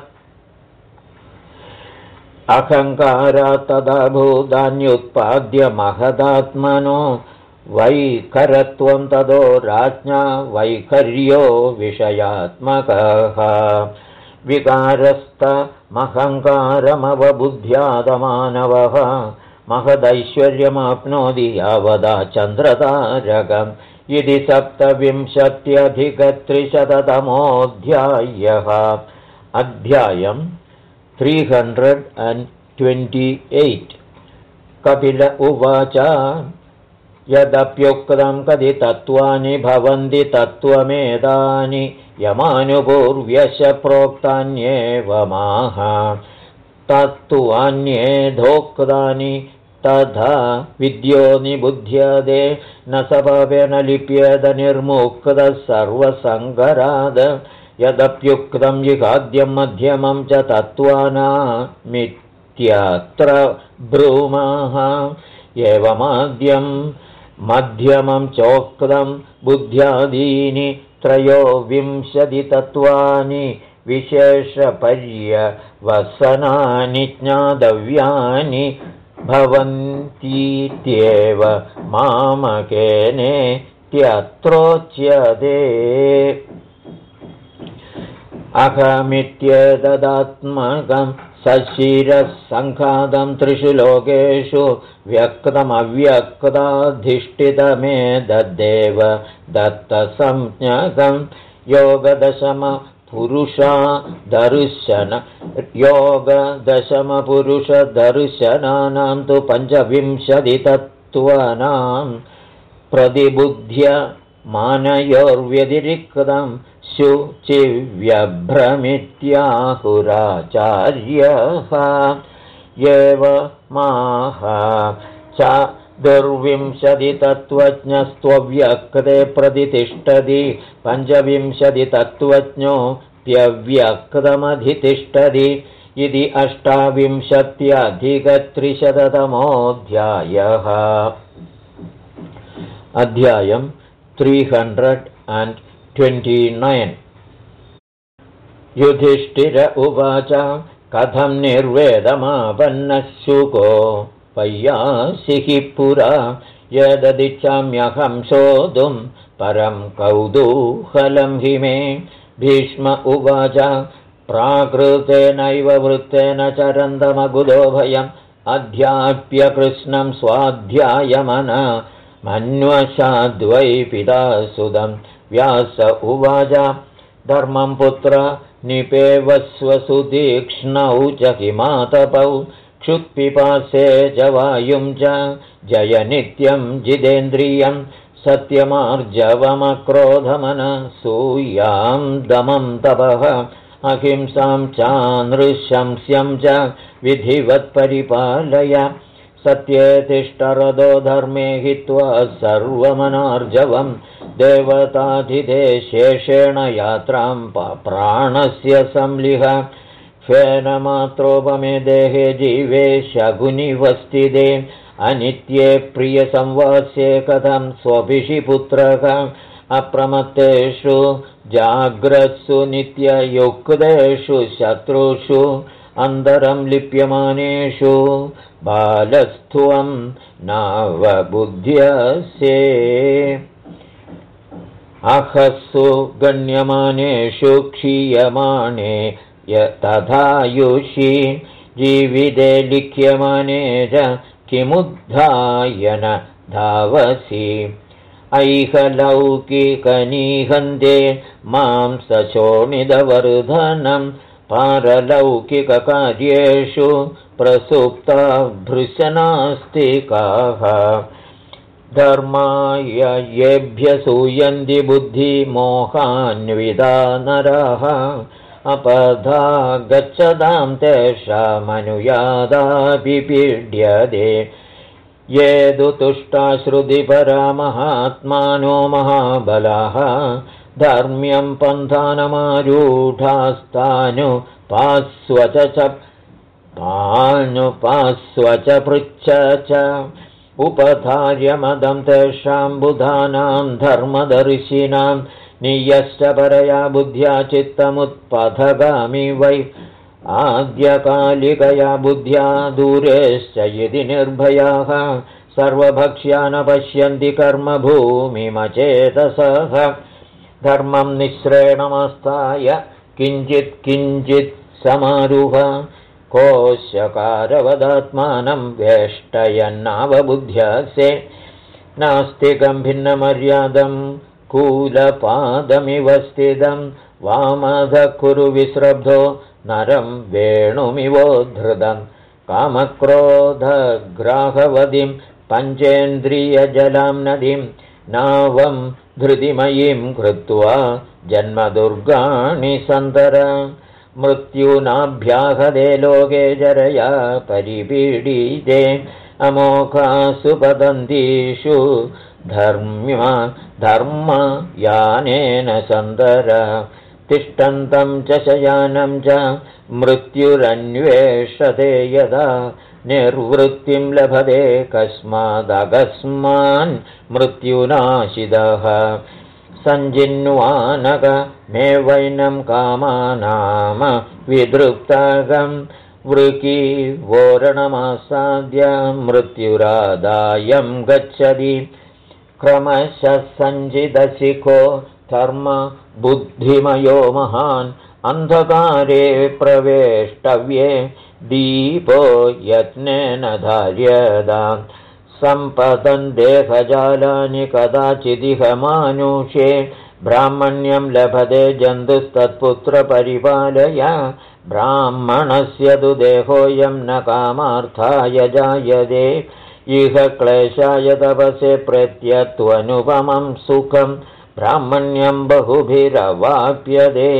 अहङ्कारात् तदा भूतान्युत्पाद्य महदात्मनो वैखरत्वं तदो राज्ञा वैखर्यो विषयात्मकः विकारस्तमहङ्कारमवबुद्ध्यादमानवः महदैश्वर्यमाप्नोति यावदा चन्द्रतारकम् इति 27-अधिक-300तमोऽध्यायः अध्यायम् 328 कपिल उवाच यदप्युक्तं कदि तत्त्वानि भवन्ति तत्त्वमेतानि यमानुपूर्व्यश प्रोक्तान्येवमाह तत्त्वान्येधोक्तानि तथा विद्यो निबुध्यते न सभावेन लिप्येत निर्मुक्तः सर्वसङ्गराद यदप्युक्तं युगाद्यं मध्यमं च तत्त्वानामित्यत्र ब्रूमः एवमाद्यं मध्यमं चोक्तं बुद्ध्यादीनि 23 तत्त्वानि विशेषपर्यवसनानि ज्ञातव्यानि भवन्तीत्येव मामकेनेत्यत्रोच्यते अहमित्येतदात्मकं सशिरसङ्घातं 3 लोकेषु व्यक्तमव्यक्ताधिष्ठितमेतद्देव दत्तसंज्ञकं योगदशमपुरुषदर्शनानां तु 25 तत्त्वानां प्रतिबुद्ध्य मानयोर्व्यतिरिक्तं शुचिव्यभ्रमित्याहुराचार्यः एवमाह च 24 तत्त्वज्ञस्त्वव्यक्ते प्रतितिष्ठति 25 तत्त्वज्ञोऽप्यव्यक्तमधितिष्ठति इति 28-अधिक-300तमोऽध्यायः अध्यायम् 329 युधिष्ठिर उवाच कथं निर्वेदमापन्नः शुको पय्यासिः पुरा यददिच्छाम्यहं शोधुं परं कौतूहलं हि मे भीष्म उवाच प्राकृतेनैव वृत्तेन चरन्तमगुदोभयम् अध्याप्य कृष्णं स्वाध्यायमन मन्वशाद्वै पिता सुदं व्यास उवाच धर्मं पुत्र निपेवस्वसुतीक्ष्णौ च किमातपौ क्षुत्पिपासे च वायुं च जय नित्यं जितेन्द्रियं सत्यमार्जवमक्रोधमनसूयां दमं तपः अहिंसां चानृशंस्यं च विधिवत्परिपालय सत्ये तिष्ठरदो धर्मे हित्वा सर्वमनार्जवं देवताधिदेशेषेण यात्रां प्राणस्य संलिह फेनमात्रोपमे देहे जीवे शगुनिवस्थिते अनित्ये प्रियसंवास्ये कथं स्वभिषि पुत्रः अप्रमत्तेषु जाग्रत्सु नित्ययुक्तेषु शत्रुषु अन्तरं लिप्यमानेषु बालस्त्वं नावबुध्यसे अहस्सु गण्यमानेषु क्षीयमाणे तथायुषि जीविते लिख्यमाने च किमुद्धायन धावसि ऐहलौकिकनिहन्ते मां सशोणितवर्धनं पारलौकिककार्येषु प्रसुप्ता भृशनास्तिकाः धर्माय येभ्य सूयन्ति बुद्धिमोहान्विता नराः अपधा गच्छतां तेषामनुयादाभिपीड्यते ये तु तुष्टा श्रुतिपरा महात्मानो महाबलाः धर्म्यं पन्थानमारूढास्तानुपास्वच पृच्छ च उपधार्यमदं तेषां बुधानां धर्मदर्शिनां नियश्च परया बुद्ध्या चित्तमुत्पथगामि वै आद्यकालिकया बुद्ध्या दूरेश्च यदि निर्भयाः सर्वभक्ष्या न पश्यन्ति कर्मभूमिमचेतसः धर्मं निःश्रेणमस्ताय किञ्चित् किञ्चित् समारुह कोशकारवदात्मानं वेष्टयन्नावबुध्यसे नास्तिकं भिन्नमर्यादं कूलपादमिव स्थितं वामधः कुरु विस्रब्धो नरं वेणुमिवोद्धृतं कामक्रोधग्राहवतीं पञ्चेन्द्रियजलां नदीं नावं धृतिमयीं कृत्वा जन्मदुर्गाणि सन्तर मृत्युनाभ्याहदे लोके जरया परिपीडिते अमोघासु पतन्तीषु धर्मयानेन सन्दर तिष्ठन्तं च शयानं च मृत्युरन्वेषते यदा निर्वृत्तिं लभते कस्मादकस्मान् मृत्युनाशिदः सञ्जिन्वानकमेवैनं कामानाम विदृप्तगं वृकीवोरणमासाद्य मृत्युरादायं गच्छति क्रमशः सञ्जितशिखो धर्म बुद्धिमयो महान् अन्धकारे प्रवेष्टव्ये दीपो यत्नेन धार्यताम् सम्पदन् देहजालानि कदाचिदिह मानुषे ब्राह्मण्यं लभते जन्तुस्तत्पुत्रपरिपालय ब्राह्मणस्य तु देहोऽयं न कामार्थाय जायते इह क्लेशाय तपसे प्रत्यत्वनुपमं सुखं ब्राह्मण्यं बहुभिरवाप्यते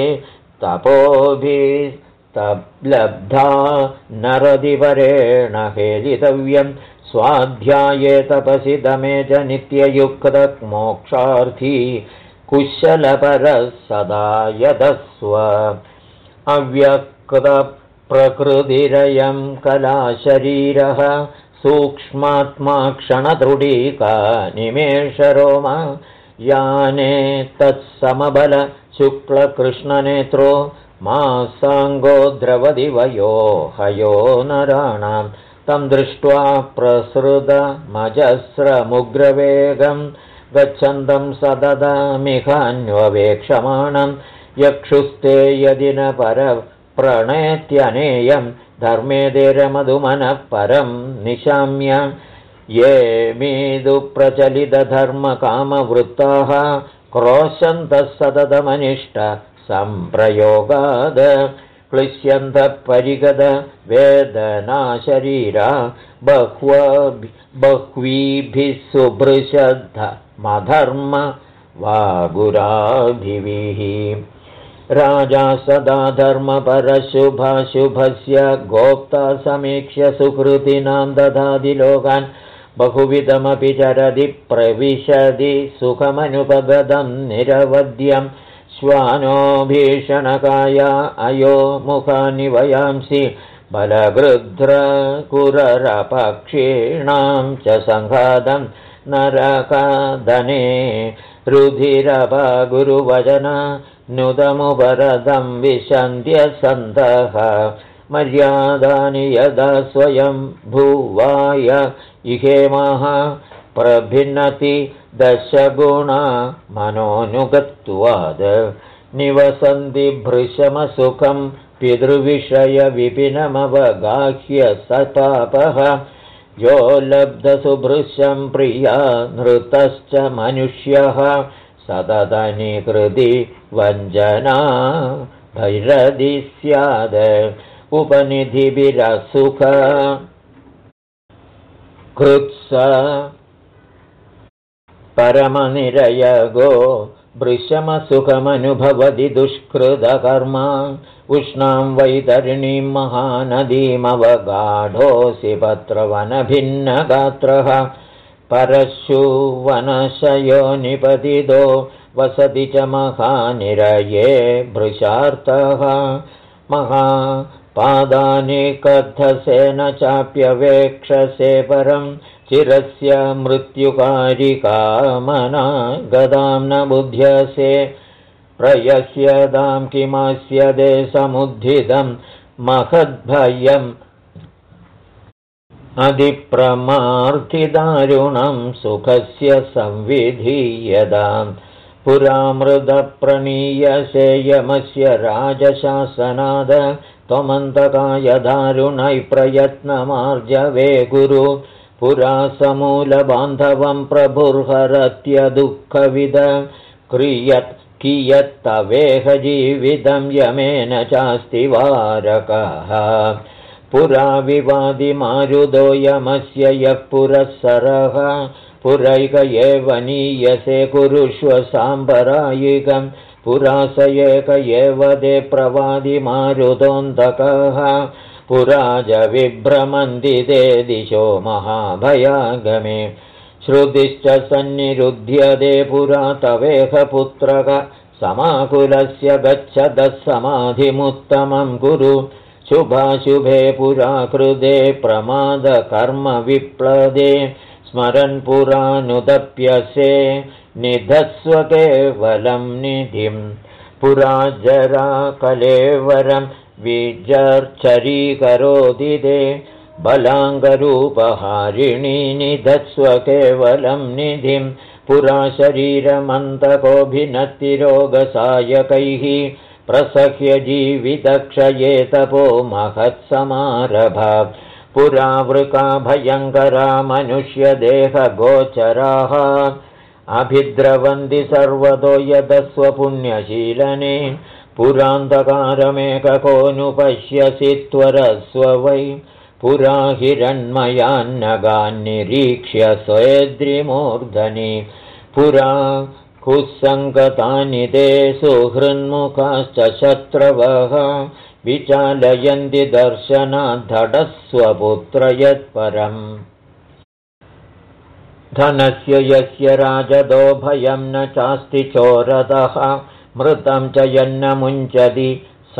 तपोभिस्तब्लब्धा नरदिवरेण हेदितव्यं स्वाध्याये तपसि दमे च नित्ययुक्तमोक्षार्थी कुशलपरः सदा यतस्व अव्यक्तप्रकृतिरयं कलाशरीरः सूक्ष्मात्मा क्षणत्रुटिका निमेषरोम याने तत्समबल शुक्लकृष्णनेत्रो मासाङ्गो द्रवदिवयो हयो नराणां तं दृष्ट्वा प्रसृतमजस्रमुग्रवेगं गच्छन्तं सततमिहान्ववेक्षमाणं यक्षुस्ते यदि न परप्रणेत्यनेयं धर्मेदेरमधुमनः परं निशाम्य ये मीदु प्रचलितधर्मकामवृत्ताः क्रोशन्तः सततमनिष्ट सम्प्रयोगाद क्लिश्यन्तः परिगतवेदनाशरीरा बह्वीभिः सुभृशद्धमधर्म वागुराभिः राजा सदा धर्मपरशुभाशुभस्य गोप्ता समीक्ष्य सुकृतिनां ददाति लोकान् बहुविधमपि चरति प्रविशति सुखमनुपगतं निरवध्यं श्वानो भीषणकाया अयो मुखानि वयांसि बलगृध्रकुररपक्षीणां च सङ्घातं नरकादने रुधिरपगुरुवचना नुदमुपरदं विशन्त्यसन्तः मर्यादानि यदा स्वयं भुवाय इहेमः प्रभिन्नति दशगुणा मनोनुगत्वाद् निवसन्ति भृशमसुखं पितृविषयविपिनमवगाह्य सपापः यो लब्धसुभृशं प्रिया नृतश्च मनुष्यः सततनिकृति वञ्जना भैरदि स्याद उपनिधिभिरसुख कृत्स परमनिरयगो वृषमसुखमनुभवति दुष्कृतकर्मा उष्णां वैतरिणीं महानदीमवगाढोऽसि पत्रवनभिन्नगात्रः परशुवनशयो निपतितो वसति च महानिरये भृशार्तः महापादानि कथसेन चाप्यवेक्षसे परं चिरस्य मृत्युकारिकामना गदां न बुध्यसे प्रयस्यदां किमस्यदे समुद्धितं महद्भयम् अधिप्रमार्थिदारुणं सुखस्य संविधीयतां पुरामृतप्रणीयसे यमस्य राजशासनाद त्वमन्तकाय दारुणै प्रयत्नमार्जवे गुरु पुरा समूलबान्धवं प्रभुर्हरत्यदुःखविद क्रियत् कियत्तवेह जीवितं यमेन चास्ति वारकः पुरा विवादिमारुदो यमस्य यः पुरःसरः पुरैक एव नीयसे कुरुष्व साम्बरायिकं पुरा स एक एव ते प्रवादिमारुदोऽन्तकः पुरा च विभ्रमन्ति ते दिशो महाभयागमे श्रुतिश्च सन्निरुध्यते पुरा तवेह पुत्रक समाकुलस्य गच्छतः समाधिमुत्तमं कुरु शुभाशुभे पुरा कृते प्रमादकर्मविप्लदे स्मरन् पुरानुदप्यसे निधत्स्व केवलं निधिं पुरा जरा कलेवरं विजर्चरीकरोति ते बलाङ्गरूपहारिणी निधत्स्व केवलं निधिं पुरा शरीरमन्तकोऽभिनत्तिरोगसायकैः प्रसह्य जीवितक्षये तपो महत्समारभा पुरा वृका भयङ्करा मनुष्यदेहगोचराः अभिद्रवन्ति सर्वतो यतस्वपुण्यशीलने पुरान्धकारमेककोऽनुपश्यसि त्वरस्व वै पुरा हिरण्मयान्नगान्निरीक्ष्य स्वेद्रिमूर्धनि पुरा कुस्सङ्गतानि ते सुहृन्मुखाश्च शत्रवः विचालयन्ति दर्शनाद्धडस्वपुत्र यत्परम् धनस्य यस्य राजदो भयं न चास्ति चोरतः मृतं च यन्न मुञ्चति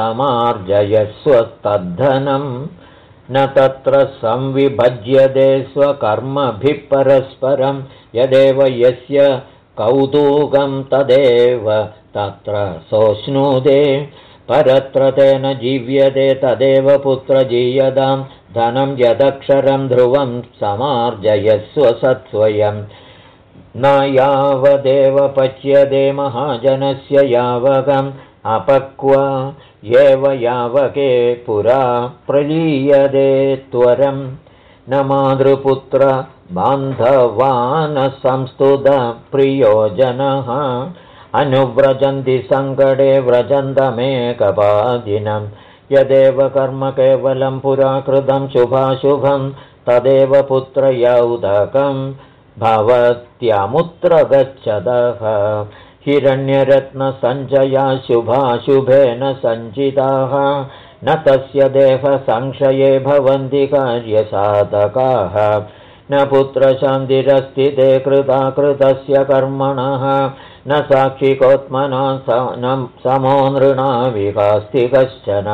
समार्जयस्वस्तद्धनम् न तत्र संविभज्यते स्वकर्मभिः परस्परं यदेव यस्य कौतुकं तदेव तत्र सोऽश्नुते परत्र तेन जीव्यते तदेव पुत्रजीयतां धनं यदक्षरं ध्रुवं समार्जयस्व सत्स्वयं न यावदेव पच्यते महाजनस्य यावकम् अपक्वा एव यावके पुरा प्रलीयते त्वरं न मातृपुत्र बान्धवान् संस्तुत प्रियोजनः अनुव्रजन्ति सङ्कटे व्रजन्तमेकपादिनं यदेव कर्म केवलं पुरा कृतं शुभाशुभं तदेव पुत्रयौदकं भवत्यमुत्र गच्छतः हिरण्यरत्नसञ्चया शुभाशुभेन सञ्चिताः न तस्य देहसंशये भवन्ति कार्यसाधकाः न पुत्रशान्तिरस्ति ते कृताकृतस्य कर्मणः न साक्षिकोत्मना समो नृणाविकास्ति कश्चन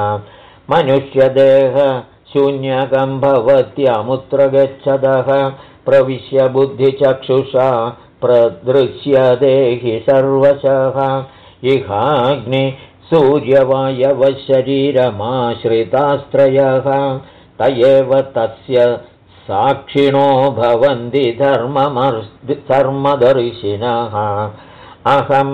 मनुष्यदेहशून्यकं भवत्यमुत्र गच्छतः प्रविश्य बुद्धिचक्षुषा प्रदृश्यते हि सर्वशः इहाग्नि सूर्यवायवशरीरमाश्रितास्त्रयः त एव तस्य साक्षिणो भवन्ति धर्मदर्शिनः अहं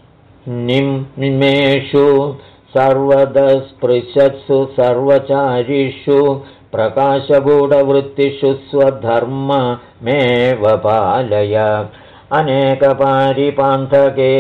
निमेषु सर्वदस्पृशत्सु सर्वचारिषु प्रकाशगूढवृत्तिषु स्वधर्ममेव पालय अनेकपारिपान्थके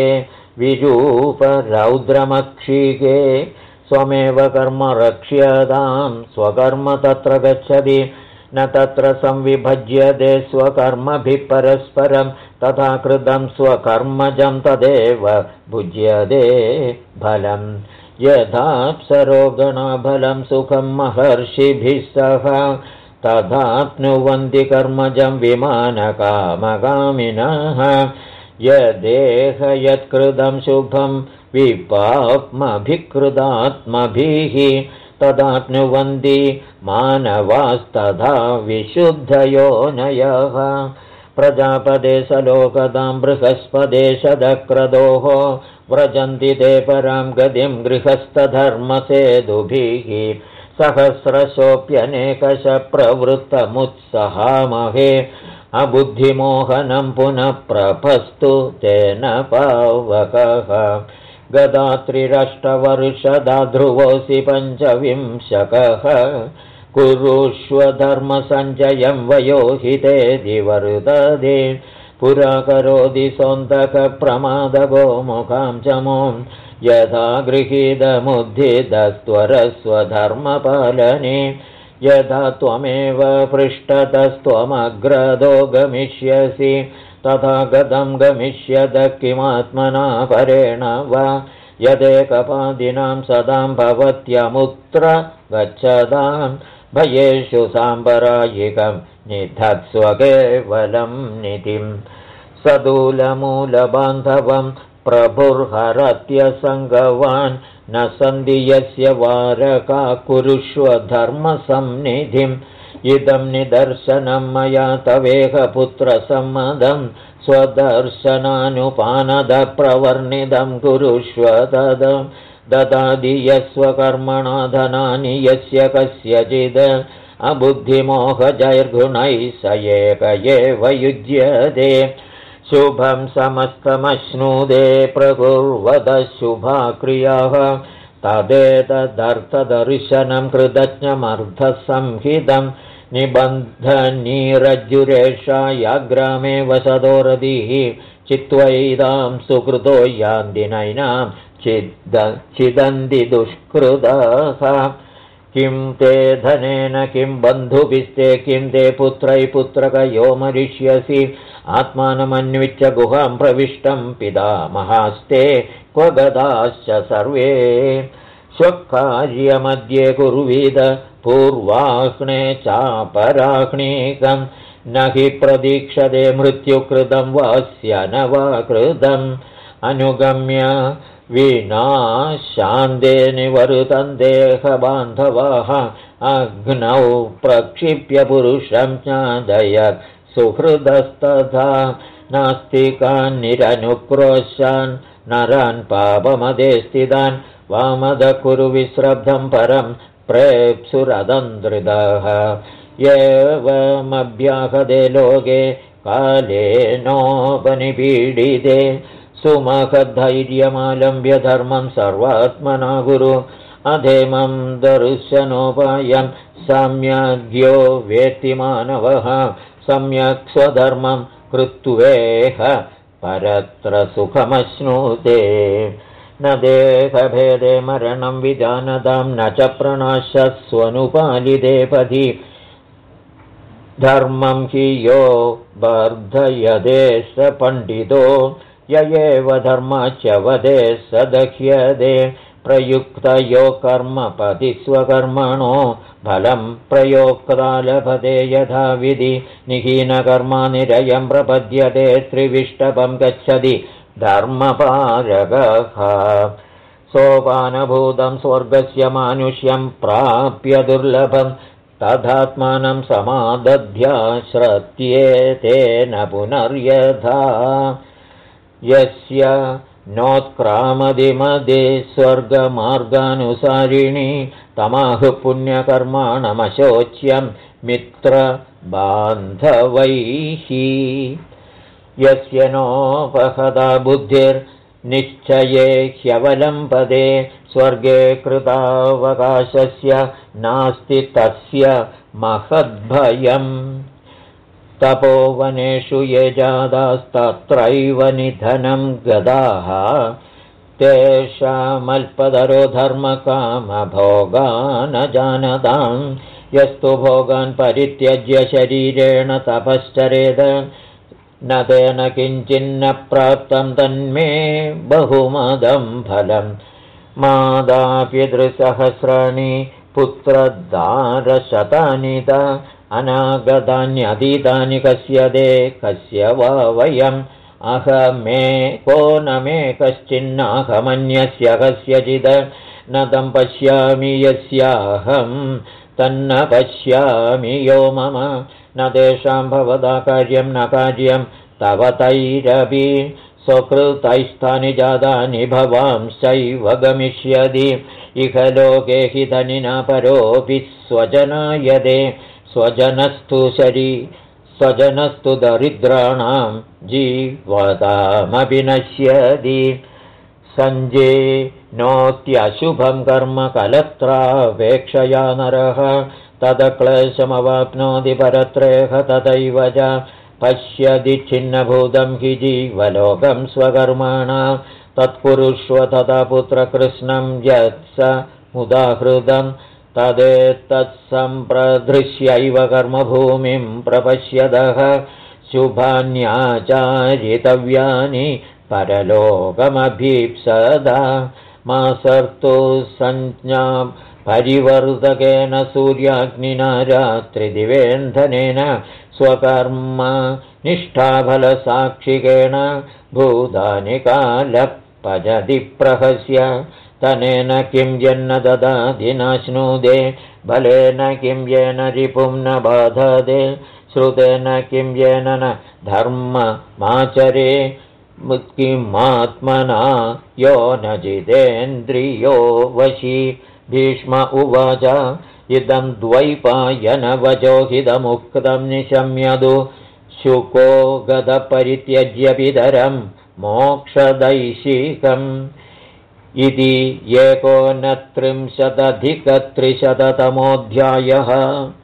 विरूपरौद्रमक्षिके स्वमेव कर्म रक्ष्यतां स्वकर्म तत्र गच्छति न तत्र संविभज्यते स्वकर्मभिः परस्परं तथा कृतं स्वकर्मजं तदेव भुज्यते फलं यथाप्सरोगणफलं सुखं महर्षिभिः सह तथाप्नुवन्ति कर्मजं विमानकामकामिनः यदेह यत्कृतं शुभं विपाप्मभिकृतात्मभिः तदाप्नुवन्ति मानवास्तथा विशुद्धयोनयः प्रजापदे सलोकदां बृहस्पदे शतक्रदोः व्रजन्ति ते परां गतिं गृहस्थधर्मसेतुभिः सहस्रशोऽप्यनेकश प्रवृत्तमुत्सहामहे अबुद्धिमोहनं पुनः प्रपस्तु तेन पावकः गदात्रिरष्टवर्षदा ध्रुवोऽसि पञ्चविंशकः कुरुष्व धर्मसञ्चयं वयोहिते दिवर्तते पुरा करोति सोऽन्तकप्रमादगो मुखां च मों यथा गृहीतमुद्धितस्त्वरस्वधर्मपालने यथा त्वमेव पृष्ठतस्त्वमग्रदो गमिष्यसि तथा गतं गमिष्यत किमात्मना परेण वा यदेकपादिनां सदां भवत्यमुत्र गच्छतां भयेषु साम्बरायिकं निधत्स्व केवलं निधिं सदूलमूलबान्धवं प्रभुर्हरत्यसङ्गवान् न सन्धि यस्य वारका कुरुष्व धर्मसंनिधिम् इदं निदर्शनं मया तवेह पुत्रसम्मदं स्वदर्शनानुपानदप्रवर्णिदं कुरुष्व तदं ददाति यस्वकर्मणा धनानि यस्य कस्यचिद अबुद्धिमोहजैर्गुणैः स एक एव युज्यते शुभं समस्तमश्नुदे प्रकुर्वतः शुभाक्रियाः तदेतदर्थदर्शनं कृतज्ञमर्थसंहितं निबन्धनीरज्जुरेषा याग्रामे वसदोरधिः चित्वैदां सुकृतो यान्ति नैनां चिदन्ति दुष्कृतः किं ते धनेन किं बन्धुभिस्ते किं ते पुत्रै पुत्रकयो मरिष्यसि आत्मानमन्विच्य गुहां प्रविष्टं पितामहास्ते क्व गताश्च सर्वे स्वकार्यमध्ये कुर्वीद पूर्वाह्णे चापराह्णीकं न हि प्रदीक्षते मृत्युकृतं वास्य न वा कृतम् अनुगम्य विनाशान्ते निवर्तं देहबान्धवाः अग्नौ प्रक्षिप्य पुरुषं ज्ञादयत् सुहृदस्तथा नास्तिकान् निरनुक्रोशान् नरान् पापमदे स्थितान् वामद कुरु विश्रब्धं परं प्रेप्सुरदन्द्रितः एवमभ्याहदे लोके कालेनोपनिपीडिते सुमखधैर्यमालम्ब्य धर्मं सर्वात्मना गुरु अधेमं दर्शनोपायं सम्यग्यो वेत्ति मानवः सम्यक् स्वधर्मं कृत्वेह परत्र सुखमश्नुते न देहभेदे मरणं विजानतां न च प्रणाशस्वनुपालिते पथि धर्मं हि यो वर्धयदे स पण्डितो य एव धर्माच्च वदे स दह्यते प्रयुक्तयो कर्मपति स्वकर्मणो फलं प्रयोक्ता लभते यथाविधि निहीनकर्मा निरयं प्रपद्यते त्रिविष्टपं गच्छति धर्मपारगः सोपानभूतं स्वर्गस्य मानुष्यं प्राप्य दुर्लभं तथात्मानं समादध्याश्रत्येतेन पुनर्यथा यस्य नोत्क्रामदिमदे स्वर्गमार्गानुसारिणि तमाहु पुण्यकर्माणमशोच्यं मित्रबान्धवैः यस्य नोपहता बुद्धिर्निश्चये ह्यवलम्बते स्वर्गे कृतावकाशस्य नास्ति तस्य महद्भयम् तपोवनेषु ये जातास्तत्रैव निधनं गदाः तेषामल्पतरो धर्मकामभोगान् जानतां यस्तु भोगान् परित्यज्य शरीरेण तपश्चरेद न तेन किञ्चिन्न प्राप्तं तन्मे बहुमदं फलम् मादापितृसहस्राणि पुत्रदारशतानि च अनागतान्यतीतानि कस्य दे कस्य वा वयम् अहमेको न मे कश्चिन्नाहमन्यस्य कस्यचित् न तं पश्यामि यस्याहं तन्न पश्यामि यो मम न तेषां भवदा कार्यं न कार्यं तव तैरपि स्वकृतैस्थानि जातानि भवांश्चैव गमिष्यति इह लोके हि धनिना परोऽपि स्वजनायदे स्वजनस्तु दरिद्राणां जीवतामपि नश्यति सञ्जेनोत्यशुभं कर्म कलत्रावेक्षया नरः तदक्लेशमवाप्नोति परत्रेह तथैव च पश्यति छिन्नभूतं हि जीवलोकं स्वकर्मणा तत्कुरुष्व तथा पुत्रकृष्णं यत्स मुदाहृतं तदेतत्सम्प्रदृश्यैव कर्मभूमिं प्रपश्यतः शुभान्याचारितव्यानि परलोकमभीप्सदा मासर्तु संज्ञा परिवर्तकेन सूर्याग्निना रात्रिदिवेन्धनेन स्वकर्म निष्ठाफलसाक्षिकेण भूतानि कालपजति प्रहस्य तनेन किं यन्न ददाति नाश्नुदे बलेन किं येन रिपुं न बाधते श्रुतेन किं येन न धर्ममाचरे किमात्मना यो न जितेन्द्रियो वशी भीष्म उवाच इदं द्वैपायनवचोहितमुक्तं निशम्यदु शुको गतपरित्यज्यपितरं मोक्षदैशिकम् इति 1930-300तमोऽध्यायः।